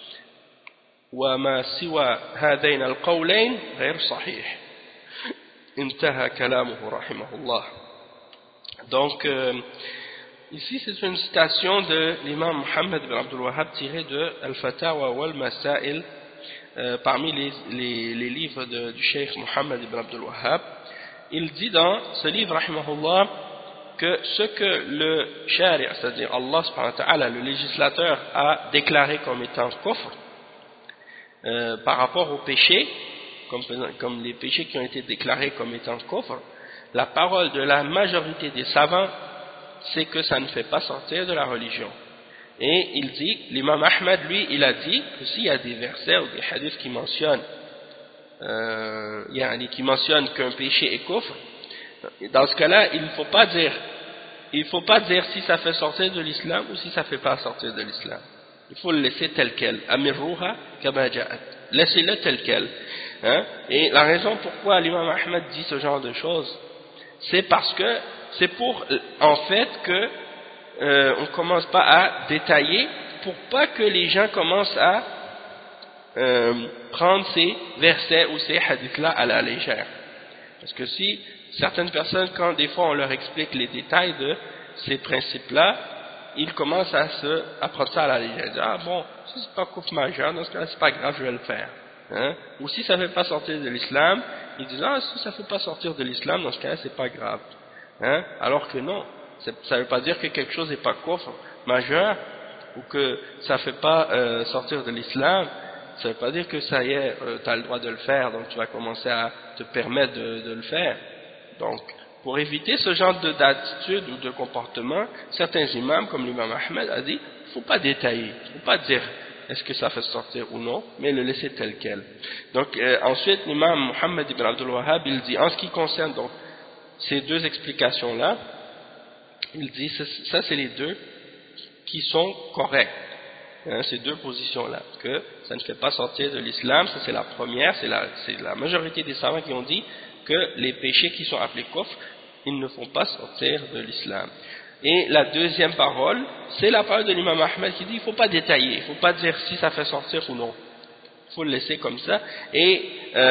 وما سوى هذين القولين غير صحيح. انتهى كلامه رحمه الله. Donc, ici c'est une citation de l'imam Muhammad ibn Abdul Wahhab tirée de Al-Fatawa wal-Masail, parmi les livres du cheikh Muhammad ibn Abdul Wahhab. Il dit dans ce livre, rahimahullah, que ce que le shari', c'est-à-dire Allah subhanahu wa ta'ala, le législateur, a déclaré comme étant kufr, par rapport aux péchés, comme les péchés qui ont été déclarés comme étant kufr, la parole de la majorité des savants, c'est que ça ne fait pas sortir de la religion. Et il dit, l'imam Ahmad, lui, il a dit que s'il y a des versets ou des hadiths qui mentionnent qu'un péché est kufr, dans ce cas-là, il ne faut pas dire si ça fait sortir de l'islam ou si ça ne fait pas sortir de l'islam. Il faut le laisser tel quel. Amirruha kama ja'at. Laissez-le tel quel. Hein? Et la raison pourquoi l'imam Ahmad dit ce genre de choses, c'est parce que c'est pour, en fait, que on ne commence pas à détailler, pour pas que les gens commencent à prendre ces versets ou ces hadiths-là à la légère. Parce que si certaines personnes, quand des fois on leur explique les détails de ces principes-là, ils commencent à prendre ça à la légère. Ils disent, ah bon, si c'est pas kufr majeur, dans ce cas-là c'est pas grave, je vais le faire. Hein? Ou si ça ne fait pas sortir de l'islam, ils disent, ah si ça ne fait pas sortir de l'islam, dans ce cas-là c'est pas grave. Hein? Alors que non, ça ne veut pas dire que quelque chose n'est pas kufr majeur, ou que ça ne fait pas sortir de l'islam. Ça ne veut pas dire que ça y est, tu as le droit de le faire, donc tu vas commencer à te permettre de le faire. Donc, pour éviter ce genre d'attitude ou de comportement, certains imams, comme l'imam Ahmed, a dit, il ne faut pas détailler, il ne faut pas dire est-ce que ça fait sortir ou non, mais le laisser tel quel. Donc, ensuite, l'imam Muhammad ibn Abdul Wahhab, il dit, en ce qui concerne donc ces deux explications-là, il dit, ça c'est les deux qui sont corrects. Hein, ces deux positions-là, que ça ne fait pas sortir de l'islam, ça c'est la première, c'est la majorité des savants qui ont dit que les péchés qui sont appelés kufr, ils ne font pas sortir de l'islam. Et la deuxième parole, c'est la parole de l'imam Ahmed qui dit il ne faut pas détailler, il ne faut pas dire si ça fait sortir ou non, il faut le laisser comme ça. Et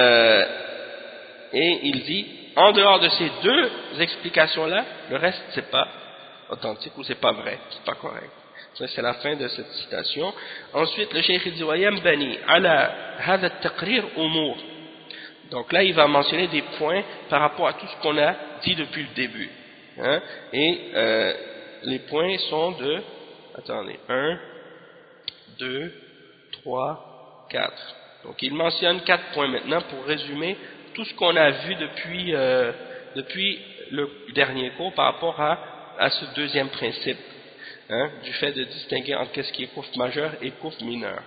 il dit, en dehors de ces deux explications-là, le reste c'est pas authentique ou c'est pas vrai, c'est pas correct. Ça, c'est la fin de cette citation. Ensuite, le cheikh dit وَيَنْبَنِي عَلَى هَذَا التَّقْرِيرُ أُمُورٌ. Donc là, il va mentionner des points par rapport à tout ce qu'on a dit depuis le début. Hein? Et les points sont de... Attendez, 1, 2, 3, 4. Donc il mentionne 4 points maintenant pour résumer tout ce qu'on a vu depuis le dernier cours par rapport à ce deuxième principe, hein, du fait de distinguer entre ce qui est kufr majeur et kufr mineur.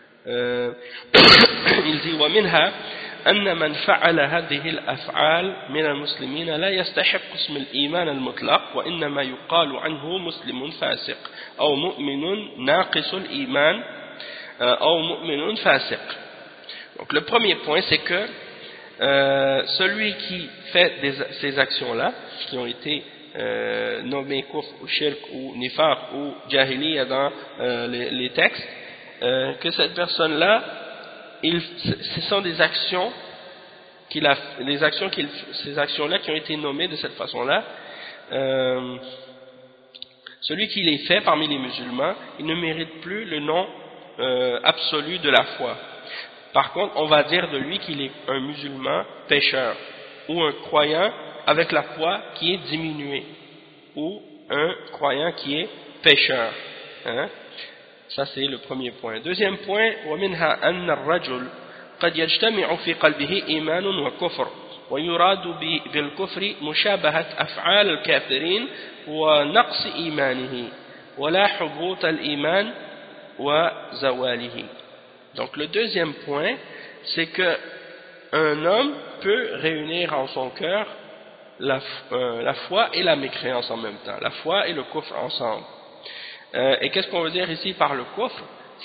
Il dit ومنها أن من فعل هذه الأفعال من المسلمين لا يستحق اسم الإيمان المطلق وإنما يقال عنه مسلم فاسق أو مؤمن ناقص الإيمان أو مؤمن فاسق. Donc le premier point c'est que celui qui fait ces actions-là qui ont été nommées kufr ou shirk ou nifaq ou jahiliya dans les textes, que cette personne-là, ce sont des actions ces actions-là qui ont été nommées de cette façon-là, celui qui les fait parmi les musulmans, il ne mérite plus le nom absolu de la foi. Par contre, on va dire de lui qu'il est un musulman pécheur, ou un croyant avec la foi qui est diminuée, ou un croyant qui est pécheur. Hein? Ça c'est le premier point. Deuxième point, ومنها أن الرجل قد يجتمع في قلبه إيمان وكفر ويراد بالكفر مشابهة أفعال الكافرين ونقص إيمانه ولا حبوط الإيمان وزواله. Donc le deuxième point, c'est que un homme peut réunir en son cœur la foi et la mécréance en même temps, la foi et le kufr ensemble. Et qu'est-ce qu'on veut dire ici par le kufr?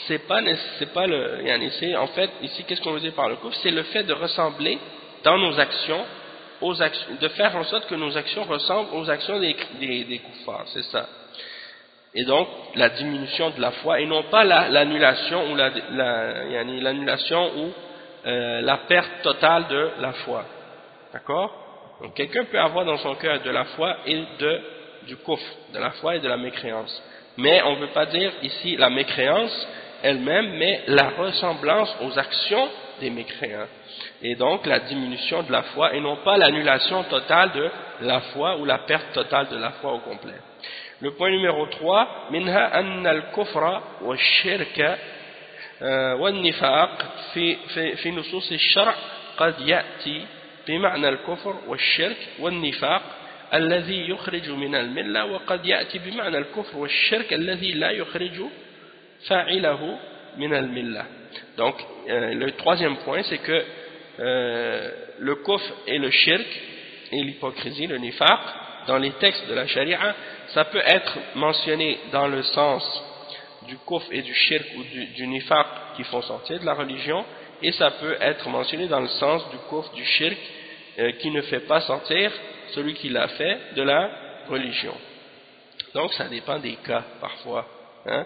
En fait, ici, qu'est-ce qu'on veut dire par le kufr? C'est le fait de ressembler dans nos actions, de faire en sorte que nos actions ressemblent aux actions des kuffars, c'est ça. Et donc, la diminution de la foi, et non pas l'annulation ou l'annulation ou la perte totale de la foi. D'accord? Donc, quelqu'un peut avoir dans son cœur de la foi et du kufr, de la foi et de la mécréance. Mais on ne veut pas dire ici la mécréance elle-même, mais la ressemblance aux actions des mécréants. Et donc la diminution de la foi et non pas l'annulation totale de la foi ou la perte totale de la foi au complet. Le point numéro 3, منها أن الكفر والشرك والنفاق في نصوص الشرع قد يأتي بمعنى الكفر والشرك والنفاق الذي يخرج من الملة وقد يأتي بمعنى الكفر والشرك الذي لا يخرج فاعله من الملة. Donc le troisième point c'est que le kufr et le shirk et l'hypocrisie, le nifaq, dans les textes de la charia, ça peut être mentionné dans le sens du kufr et du shirk ou du nifaq qui font sortir de la religion, et ça peut être mentionné dans le sens du kufr, du shirk qui ne fait pas sortir celui qui l'a fait de la religion. Donc ça dépend des cas parfois. Hein?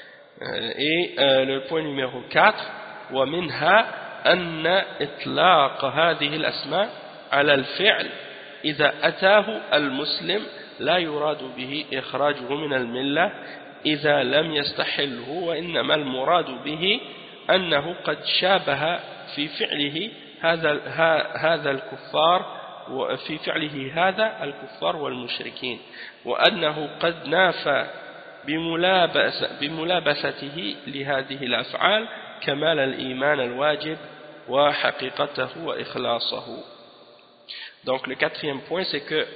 Le point numéro 4, ومنها أن إطلاق هذه الأسماء على الفعل إذا أتاه المسلم لا يراد به إخراجه من الملة إذا لم يستحله وإنما المراد به أنه قد شابه في فعله هذا الكفار وفي فعله هذا الكفار والمشركين وأنه قد نافى بملابسته لهذه الأفعال كمال الإيمان الواجب وحقيقته وإخلاصه. Donc le quatrième point c'est que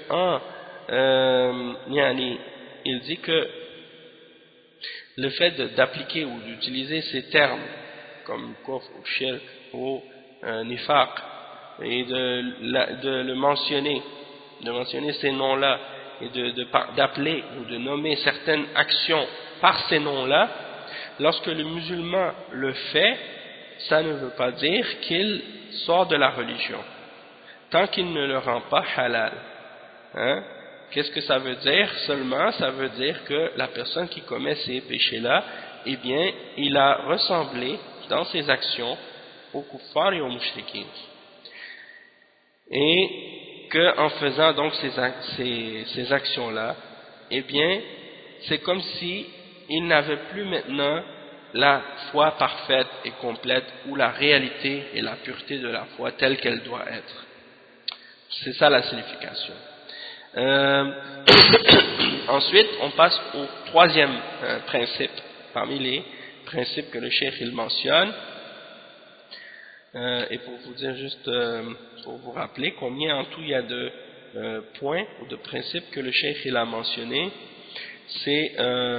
il dit que le fait d'appliquer ou d'utiliser ces termes comme kufr ou shirk ou nifaq et de le mentionner, de mentionner ces noms-là et d'appeler ou de nommer certaines actions par ces noms-là, lorsque le musulman le fait, ça ne veut pas dire qu'il sort de la religion, tant qu'il ne le rend pas halal. Hein? Qu'est-ce que ça veut dire seulement? Ça veut dire que la personne qui commet ces péchés-là, eh bien, il a ressemblé dans ses actions aux kuffars et aux mushrikins. Et qu'en faisant donc ces actions-là, eh bien, c'est comme si il n'avait plus maintenant la foi parfaite et complète ou la réalité et la pureté de la foi telle qu'elle doit être. C'est ça la signification. Ensuite, on passe au troisième principe parmi les principes que le cheikh il mentionne. Et pour vous dire juste, pour vous rappeler combien en tout il y a de points ou de principes que le cheikh il a mentionné, c'est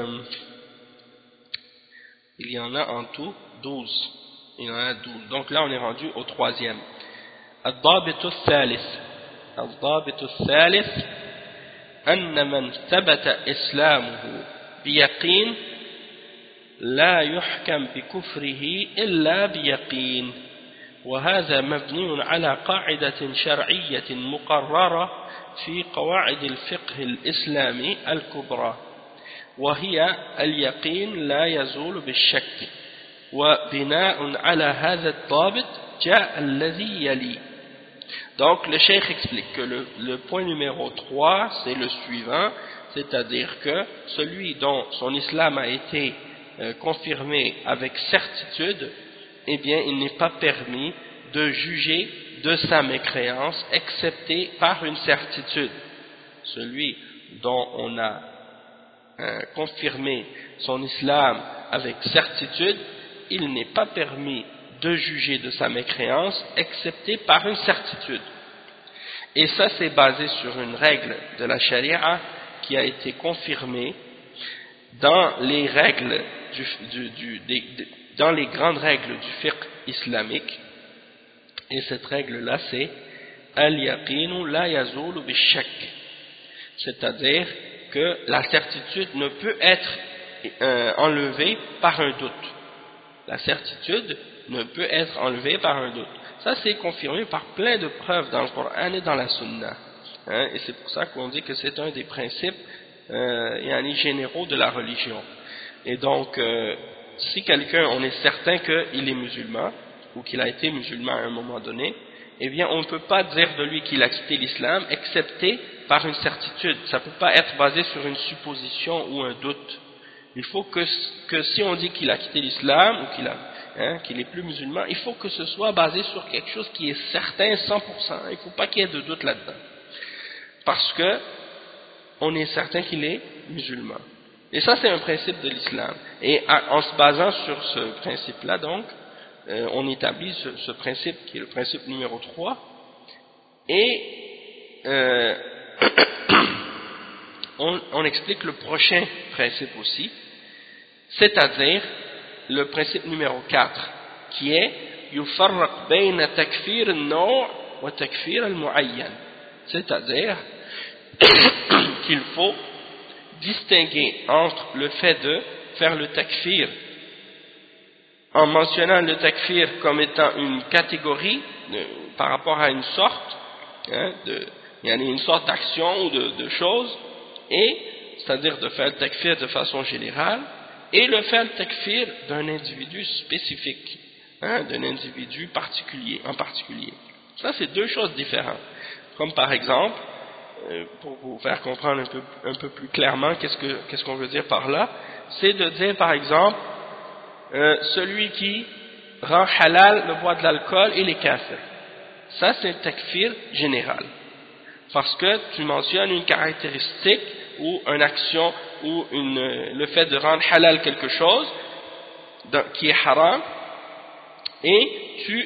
il y en a en tout 12. Il y en a 12. Donc là on est rendu au troisième. الضابط الثالث أن من ثبت إسلامه بيقين لا يحكم بكفره إلا بيقين، وهذا مبني على قاعدة شرعية مقررة في قواعد الفقه الإسلامي الكبرى، وهي اليقين لا يزول بالشك. وبناء على هذا الضابط جاء الذي يلي. Donc le cheikh explique que le point numéro 3 c'est le suivant, c'est-à-dire que celui dont son islam a été confirmé avec certitude, eh bien il n'est pas permis de juger de sa mécréance excepté par une certitude. Celui dont on a confirmé son islam avec certitude, il n'est pas permis de juger de sa mécréance excepté par une certitude. Et ça c'est basé sur une règle de la charia qui a été confirmée dans les règles dans les grandes règles du fiqh islamique. Et cette règle là c'est al-yaqinu la yazulu bishak, c'est-à-dire que la certitude ne peut être enlevée par un doute. La certitude ne peut être enlevée par un doute. Ça c'est confirmé par plein de preuves dans le Coran et dans la Sunna. Et c'est pour ça qu'on dit que c'est un des principes généraux de la religion. Et donc, si quelqu'un, on est certain qu'il est musulman, ou qu'il a été musulman à un moment donné, eh bien on ne peut pas dire de lui qu'il a quitté l'islam, excepté par une certitude. Ça ne peut pas être basé sur une supposition ou un doute. Il faut que si on dit qu'il a quitté l'islam, ou qu'il est plus musulman, il faut que ce soit basé sur quelque chose qui est certain 100%. Il ne faut pas qu'il y ait de doute là-dedans. Parce que on est certain qu'il est musulman. Et ça c'est un principe de l'islam. Et en se basant sur ce principe-là, donc, on établit ce principe qui est le principe numéro 3. Et on explique le prochain principe aussi, c'est-à-dire le principe numéro 4, qui est yufarraq bayna takfir al-naw' wa takfir al-mu'ayyan, c'est-à-dire qu'il faut distinguer entre le fait de faire le takfir en mentionnant le takfir comme étant une catégorie par rapport à une sorte, il y a une sorte d'action ou de chose, et c'est-à-dire de faire le takfir de façon générale, et le faire le takfir d'un individu spécifique, d'un individu en particulier. Ça c'est deux choses différentes. Comme par exemple, pour vous faire comprendre un peu plus clairement qu'est-ce qu'on veut dire par là, c'est de dire par exemple celui qui rend halal le bois de l'alcool et les kafir. Ça c'est un takfir général, parce que tu mentionnes une caractéristique ou une action ou le fait de rendre halal quelque chose qui est haram, et tu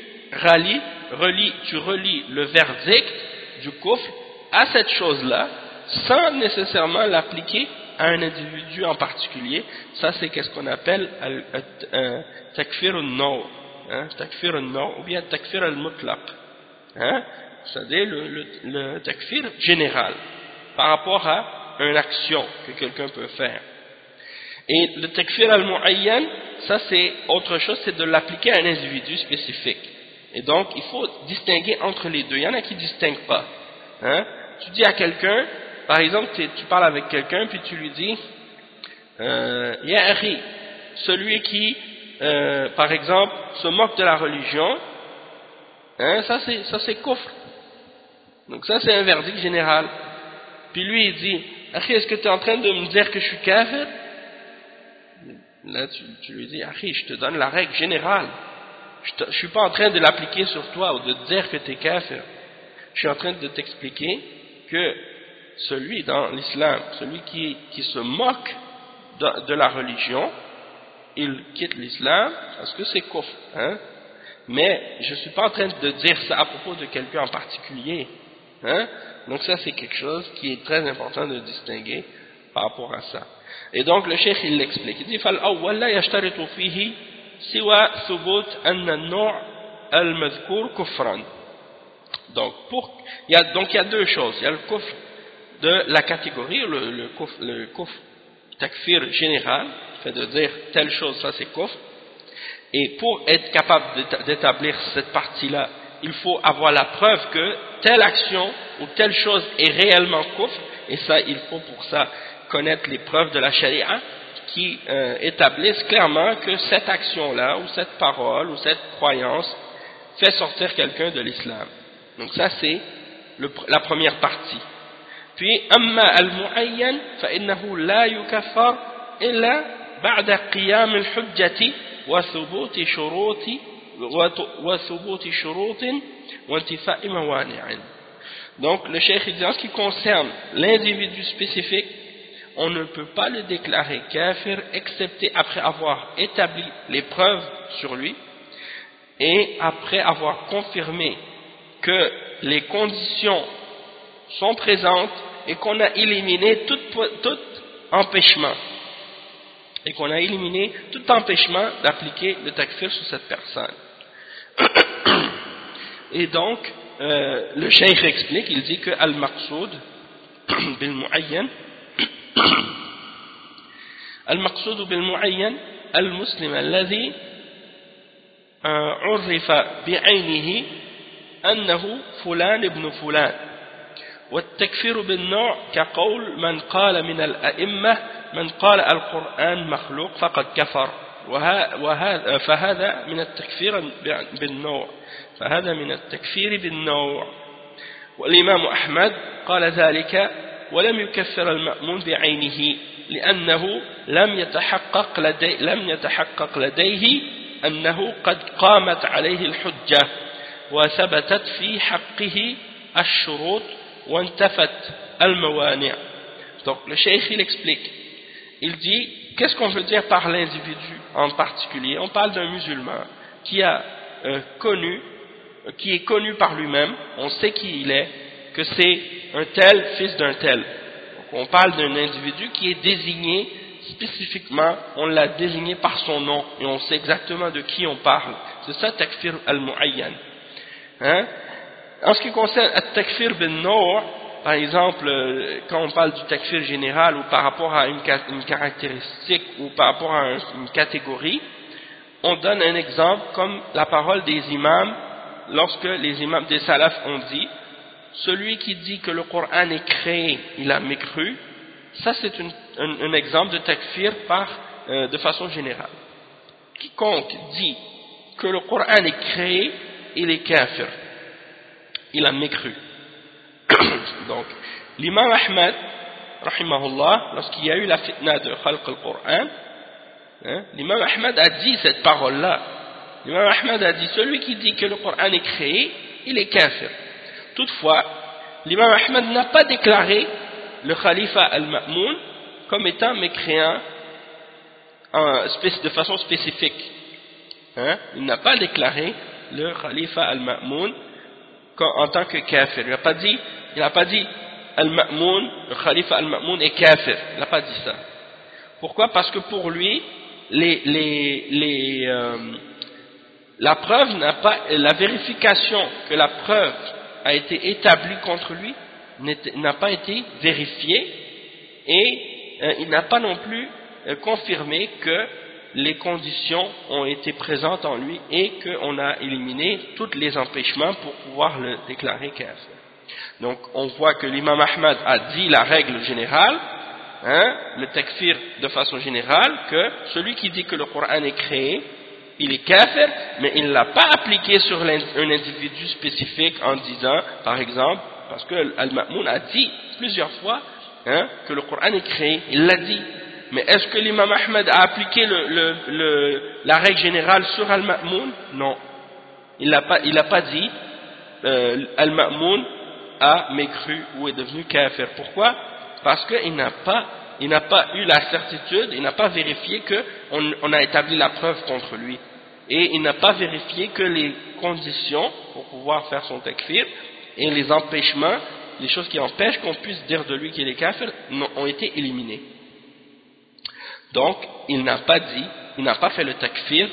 relis le verdict du kufr à cette chose-là sans nécessairement l'appliquer à un individu en particulier. Ça c'est qu'est-ce qu'on appelle takfir al-naw', takfir al-naw' ou bien takfir al-mutlaq, c'est-à-dire le takfir général par rapport à une action que quelqu'un peut faire. Et le takfir al-mu'ayyan, ça c'est autre chose, c'est de l'appliquer à un individu spécifique. Et donc il faut distinguer entre les deux. Il y en a qui ne distinguent pas. Tu dis à quelqu'un, par exemple tu parles avec quelqu'un puis tu lui dis ya akhi, celui qui par exemple se moque de la religion, ça c'est kufr. Donc ça c'est un verdict général. Puis lui il dit akhi, est-ce que tu es en train de me dire que je suis kafir? Là tu lui dis akhi, je te donne la règle générale, je ne suis pas en train de l'appliquer sur toi ou de te dire que tu es kafir. Je suis en train de t'expliquer que celui dans l'islam, celui qui se moque de la religion, il quitte l'islam parce que c'est kufr. Mais je ne suis pas en train de dire ça à propos de quelqu'un en particulier. Hein? Donc ça c'est quelque chose qui est très important de distinguer par rapport à ça. Et donc le cheikh il l'explique. Il dit فالأول لا يشترط فيه سوى ثبوت أن النوع المذكور كفرا. Donc il y a deux choses. Il y a le kufr de la catégorie, le kufr takfir général, fait de dire telle chose, ça c'est kufr. Et pour être capable d'établir cette partie-là, il faut avoir la preuve que telle action ou telle chose est réellement kufr, et ça, il faut pour ça connaître les preuves de la charia qui établissent clairement que cette action-là, ou cette parole, ou cette croyance fait sortir quelqu'un de l'islam. Donc ça, c'est la première partie. Puis, أما المعين فإنه لا يكفر إلا بعد قيام الحجة وثبوت شروط وانتفاء موانع. Donc le cheikh dit en ce qui concerne l'individu spécifique, on ne peut pas le déclarer kafir excepté après avoir établi les preuves sur lui et après avoir confirmé que les conditions sont présentes et qu'on a éliminé tout empêchement. Et qu'on a éliminé tout empêchement d'appliquer le takfir sur cette personne. Et donc, le cheikh explique, il dit que al-maqsoud bil-mu'ayyan al-maqsoud bil-mu'ayyan al-muslim alladhi عرف بعينه أنه فلان ابن فلان والتكفير بالنوع كقول من قال من الأئمة من قال القرآن مخلوق فقد كفر فهذا من التكفير بالنوع والإمام أحمد قال ذلك ولم يكفر المأمون بعينه لأنه لم يتحقق لديه أنه قد قامت عليه الحجة وثبتت في حقه الشروط وانتفت الموانع. Donc le cheikh il explique, il dit qu'est-ce qu'on veut dire par l'individu en particulier. On parle d'un musulman qui est connu par lui-même, on sait qui il est, que c'est un tel fils d'un tel. Donc on parle d'un individu qui est désigné spécifiquement, on l'a désigné par son nom et on sait exactement de qui on parle. C'est ça takfir al-mu'ayyan. Hein? En ce qui concerne al-takfir bin-naw', par exemple, quand on parle du takfir général ou par rapport à une caractéristique ou par rapport à une catégorie, on donne un exemple comme la parole des imams, lorsque les imams des salafs ont dit celui qui dit que le Coran est créé, il a mécru. Ça c'est un exemple de takfir de façon générale. Quiconque dit que le Coran est créé, il est kafir, il a mécru. Donc l'imam Ahmad rahimahullah, lorsqu'il y a eu la fitna de Khalq al-Qur'an, l'imam Ahmad a dit cette parole là. L'imam Ahmad a dit celui qui dit que le Coran est créé, il est kafir. Toutefois, l'imam Ahmad n'a pas déclaré le khalifa al-Ma'moun comme étant mécréant de façon spécifique. Il n'a pas déclaré le khalifa al-Ma'moun en tant que kafir. Il n'a pas dit al-Ma'moun, le khalifa al-Ma'moun est kafir. Il n'a pas dit ça. Pourquoi? Parce que pour lui, la preuve la vérification que la preuve a été établie contre lui n'a pas été vérifiée et il n'a pas non plus confirmé que les conditions ont été présentes en lui et qu'on a éliminé tous les empêchements pour pouvoir le déclarer kafir. Donc on voit que l'imam Ahmad a dit la règle générale, le takfir de façon générale, que celui qui dit que le Coran est créé, il est kafir, mais il ne l'a pas appliqué sur un individu spécifique en disant, par exemple, parce que Al-Ma'moun a dit plusieurs fois que le Coran est créé, il l'a dit. Mais est-ce que l'imam Ahmad a appliqué la règle générale sur Al-Ma'moun? Non. Il n'a pas dit Al-Ma'moun a mécru ou est devenu kafir. Pourquoi? Parce qu'il n'a pas eu la certitude, il n'a pas vérifié qu'on a établi la preuve contre lui. et il n'a pas vérifié que les conditions pour pouvoir faire son takfir et les empêchements, les choses qui empêchent qu'on puisse dire de lui qu'il est kafir ont été éliminées. Donc, il n'a pas fait le takfir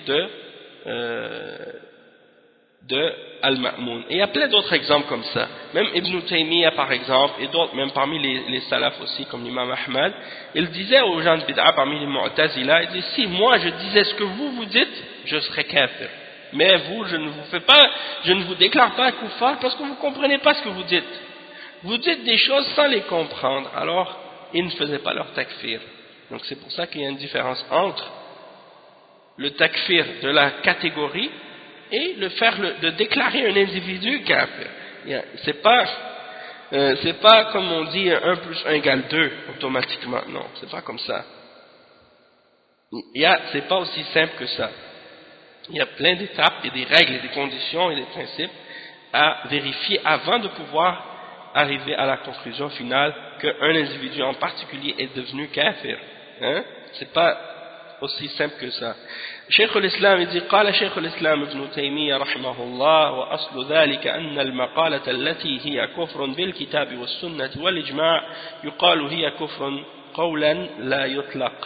de Al-Ma'moun. Et il y a plein d'autres exemples comme ça. Même Ibn Taymiyyah par exemple, et d'autres, même parmi les salafs aussi, comme l'imam Ahmad, il disait aux gens de Bid'a parmi les Mu'tazila, il dit, si moi je disais ce que vous dites, je serais kafir. Mais vous, je ne vous déclare pas kuffar parce que vous ne comprenez pas ce que vous dites. Vous dites des choses sans les comprendre. Alors, ils ne faisaient pas leur takfir. Donc c'est pour ça qu'il y a une différence entre le takfir de la catégorie et de déclarer un individu kafir. C'est pas comme on dit 1 plus 1 égale 2 automatiquement. Non, c'est pas comme ça. C'est pas aussi simple que ça. Il y a plein d'étapes et des règles et des conditions et des principes à vérifier avant de pouvoir arriver à la conclusion finale qu'un individu en particulier est devenu kafir. Hein? C'est pas aussi simple que ça. شيخ الإسلام يقول قال شيخ الإسلام ابن تيمية رحمه الله وأصل ذلك أن المقالة التي هي كفر بالكتاب والسنة والإجماع يقال هي كفر قولا لا يطلق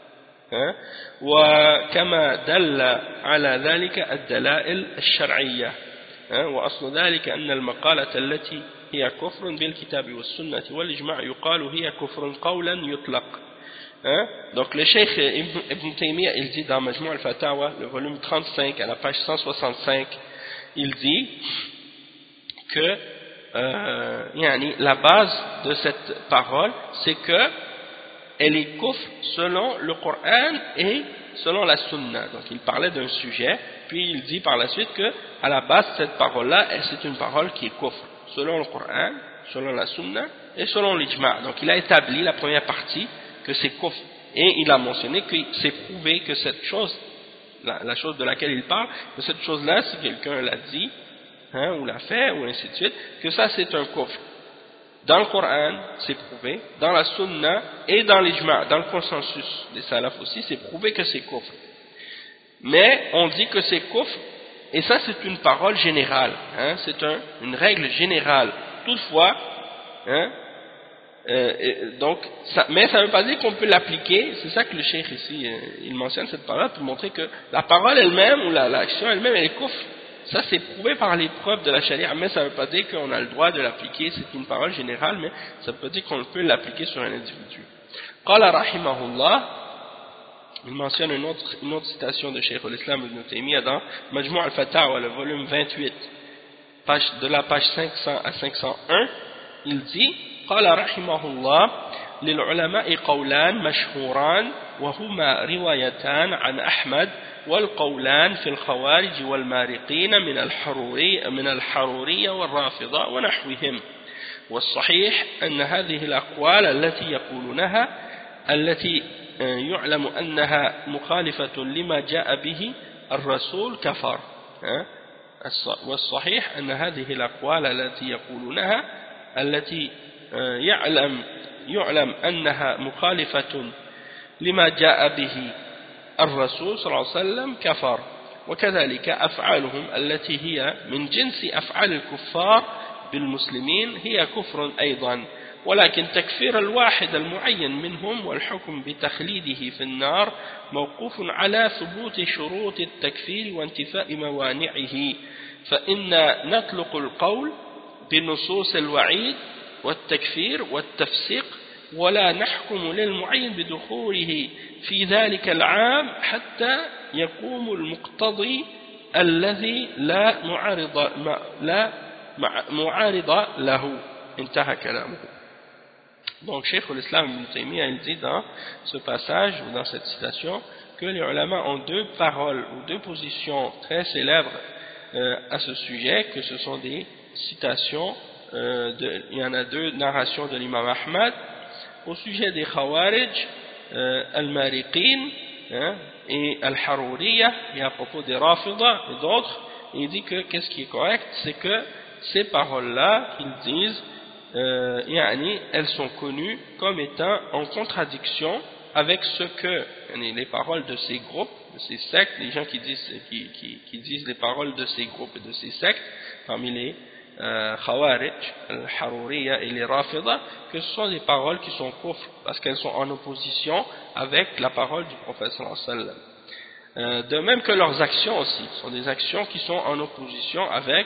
وكما دل على ذلك الدلائل الشرعية وأصل ذلك أن المقالة التي هي كفر بالكتاب والسنة والإجماع يقال هي كفر قولا يطلق. Donc le Cheikh Ibn Taymiyyah il dit dans Majmou' al-Fatawa le volume 35 à la page 165 il dit que la base de cette parole c'est que elle est kufr selon le Coran et selon la Sunna. Donc il parlait d'un sujet puis il dit par la suite que à la base cette parole là c'est une parole qui est kufr selon le Coran, selon la Sunna et selon l'Ijma'. Donc il a établi la première partie que c'est kufr. Et il a mentionné que c'est prouvé que cette chose, la chose de laquelle il parle, que cette chose-là, si quelqu'un l'a dit, ou l'a fait, ou ainsi de suite, que ça c'est un kufr. Dans le Coran, c'est prouvé, dans la Sunna et dans l'Ijma', dans le consensus des salafs aussi, c'est prouvé que c'est kufr. Mais on dit que c'est kufr, et ça c'est une parole générale, c'est une règle générale. Toutefois, mais ça ne veut pas dire qu'on peut l'appliquer. C'est ça que le cheikh ici il mentionne cette parole pour montrer que la parole elle-même ou l'action elle-même elle est kufr. Ça c'est prouvé par les preuves de la charia, mais ça ne veut pas dire qu'on a le droit de l'appliquer. C'est une parole générale, mais ça ne veut pas dire qu'on peut l'appliquer sur un individu. Qala rahimahullah, il mentionne une autre citation de Cheikh al-Islam ibn Taymiyyah dans Majmou' al-Fatawa, le volume 28, de la page 500 à 501. Il dit قال رحمه الله للعلماء قولان مشهوران وهما روايتان عن أحمد والقولان في الخوارج والمارقين من الحرورية والرافضة ونحوهم والصحيح أن هذه الأقوال التي يعلم أنها مخالفة لما جاء به الرسول كفر والصحيح أن هذه الأقوال التي يقولونها التي يعلم أنها مخالفة لما جاء به الرسول صلى الله عليه وسلم كفر وكذلك أفعالهم التي هي من جنس أفعال الكفار بالمسلمين هي كفر أيضا ولكن تكفير الواحد المعين منهم والحكم بتخليده في النار موقوف على ثبوت شروط التكفير وانتفاء موانعه فإن نطلق القول بنصوص الوعيد والتكفير والتفسيق ولا نحكم للمعين بدخوله في ذلك العام حتى يقوم المقتضي الذي لا معارض له انتهى كلامه. Donc Cheikh al-Islam ibn Taymiyyah il dit dans ce passage ou dans cette citation que les ulama ont deux paroles ou deux positions très célèbres à ce sujet, que ce sont des citations, il y en a deux narrations de l'imam Ahmad au sujet des Khawarij, Al-Mariqin et Al-Haruriya, et à propos des Rafida et d'autres. Il dit que qu'est-ce qui est correct, c'est que ces paroles-là qu'ils disent, elles sont connues comme étant en contradiction avec ce que les paroles de ces groupes, de ces sectes, les gens qui disent les paroles de ces groupes et de ces sectes, parmi les Khawarij, Al-Haruriya et les Rafida, que ce sont des paroles qui sont kufr, parce qu'elles sont en opposition avec la parole du prophète sallallahu alayhi wa sallam. De même que leurs actions aussi, sont des actions qui sont en opposition avec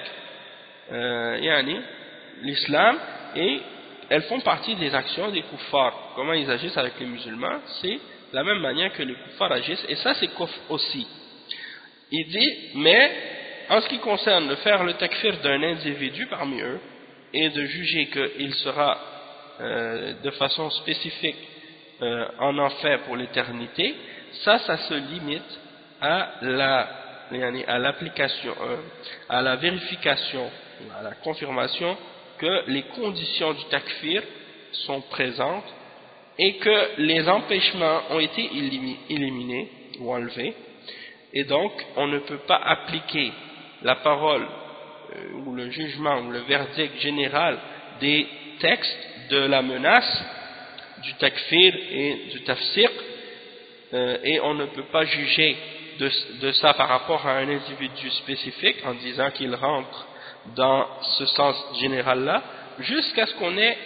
l'islam, et elles font partie des actions des kuffars. Comment ils agissent avec les musulmans, c'est la même manière que les kuffars agissent, et ça c'est kufr aussi. Il dit, mais en ce qui concerne de faire le takfir d'un individu parmi eux, et de juger qu'il sera de façon spécifique en enfer pour l'éternité, ça se limite à l'application, à la vérification, à la confirmation que les conditions du takfir sont présentes et que les empêchements ont été éliminés ou enlevés, et donc on ne peut pas appliquer la parole ou le jugement ou le verdict général des textes de la menace, du takfir et du tafsir, et on ne peut pas juger de ça par rapport à un individu spécifique en disant qu'il rentre dans ce sens général-là, jusqu'à ce qu'on ait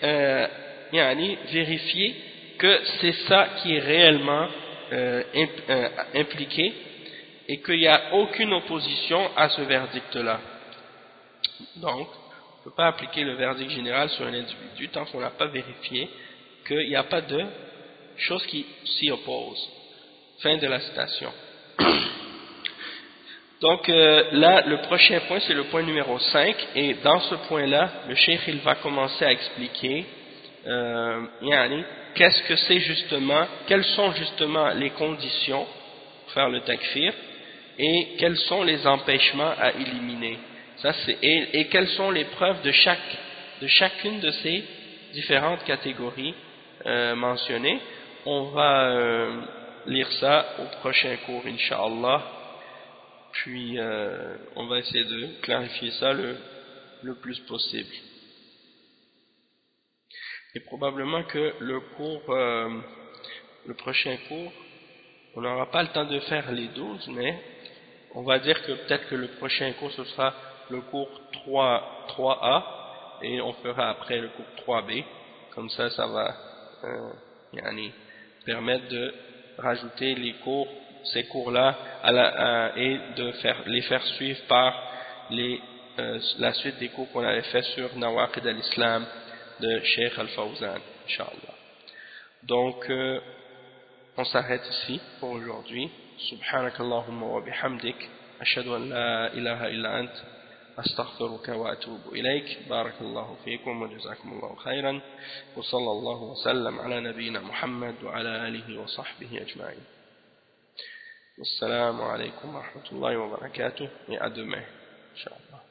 vérifié que c'est ça qui est réellement impliqué et qu'il n'y a aucune opposition à ce verdict-là. Donc, on ne peut pas appliquer le verdict général sur un individu tant qu'on n'a pas vérifié qu'il n'y a pas de chose qui s'y oppose. Fin de la citation. Donc là, le prochain point, c'est le point numéro 5, et dans ce point-là, le cheikh il va commencer à expliquer qu'est-ce que c'est justement, quelles sont justement les conditions pour faire le takfir, et quels sont les empêchements à éliminer. Ça, et quelles sont les preuves de chacune de ces différentes catégories mentionnées. On va lire ça au prochain cours, Inch'Allah. Puis on va essayer de clarifier ça le plus possible. Et probablement que le prochain cours, on n'aura pas le temps de faire les 12, mais on va dire que peut-être que le prochain cours, ce sera le cours 3A, et on fera après le cours 3B. Comme ça, ça va permettre de rajouter ces cours-là et de les faire suivre par la suite des cours qu'on avait fait sur Nawaqid al-Islam de Cheikh Al-Fawzan, Inch'Allah. Donc, on s'arrête ici pour aujourd'hui. Subhanakallahumma wa bihamdik, ashhadu an la ilaha illa ant, astaghfiruka wa atubu ilayk. Barakallahu fiikum wa jazakumullahu khayran. Wa sallallahu wa sallam ala nabiyyina Muhammad wa ala alihi wa sahbihi ajma'in. Wassalamu alaikum wa rahmatullahi wa barakatuh, et à demain, Inch'Allah.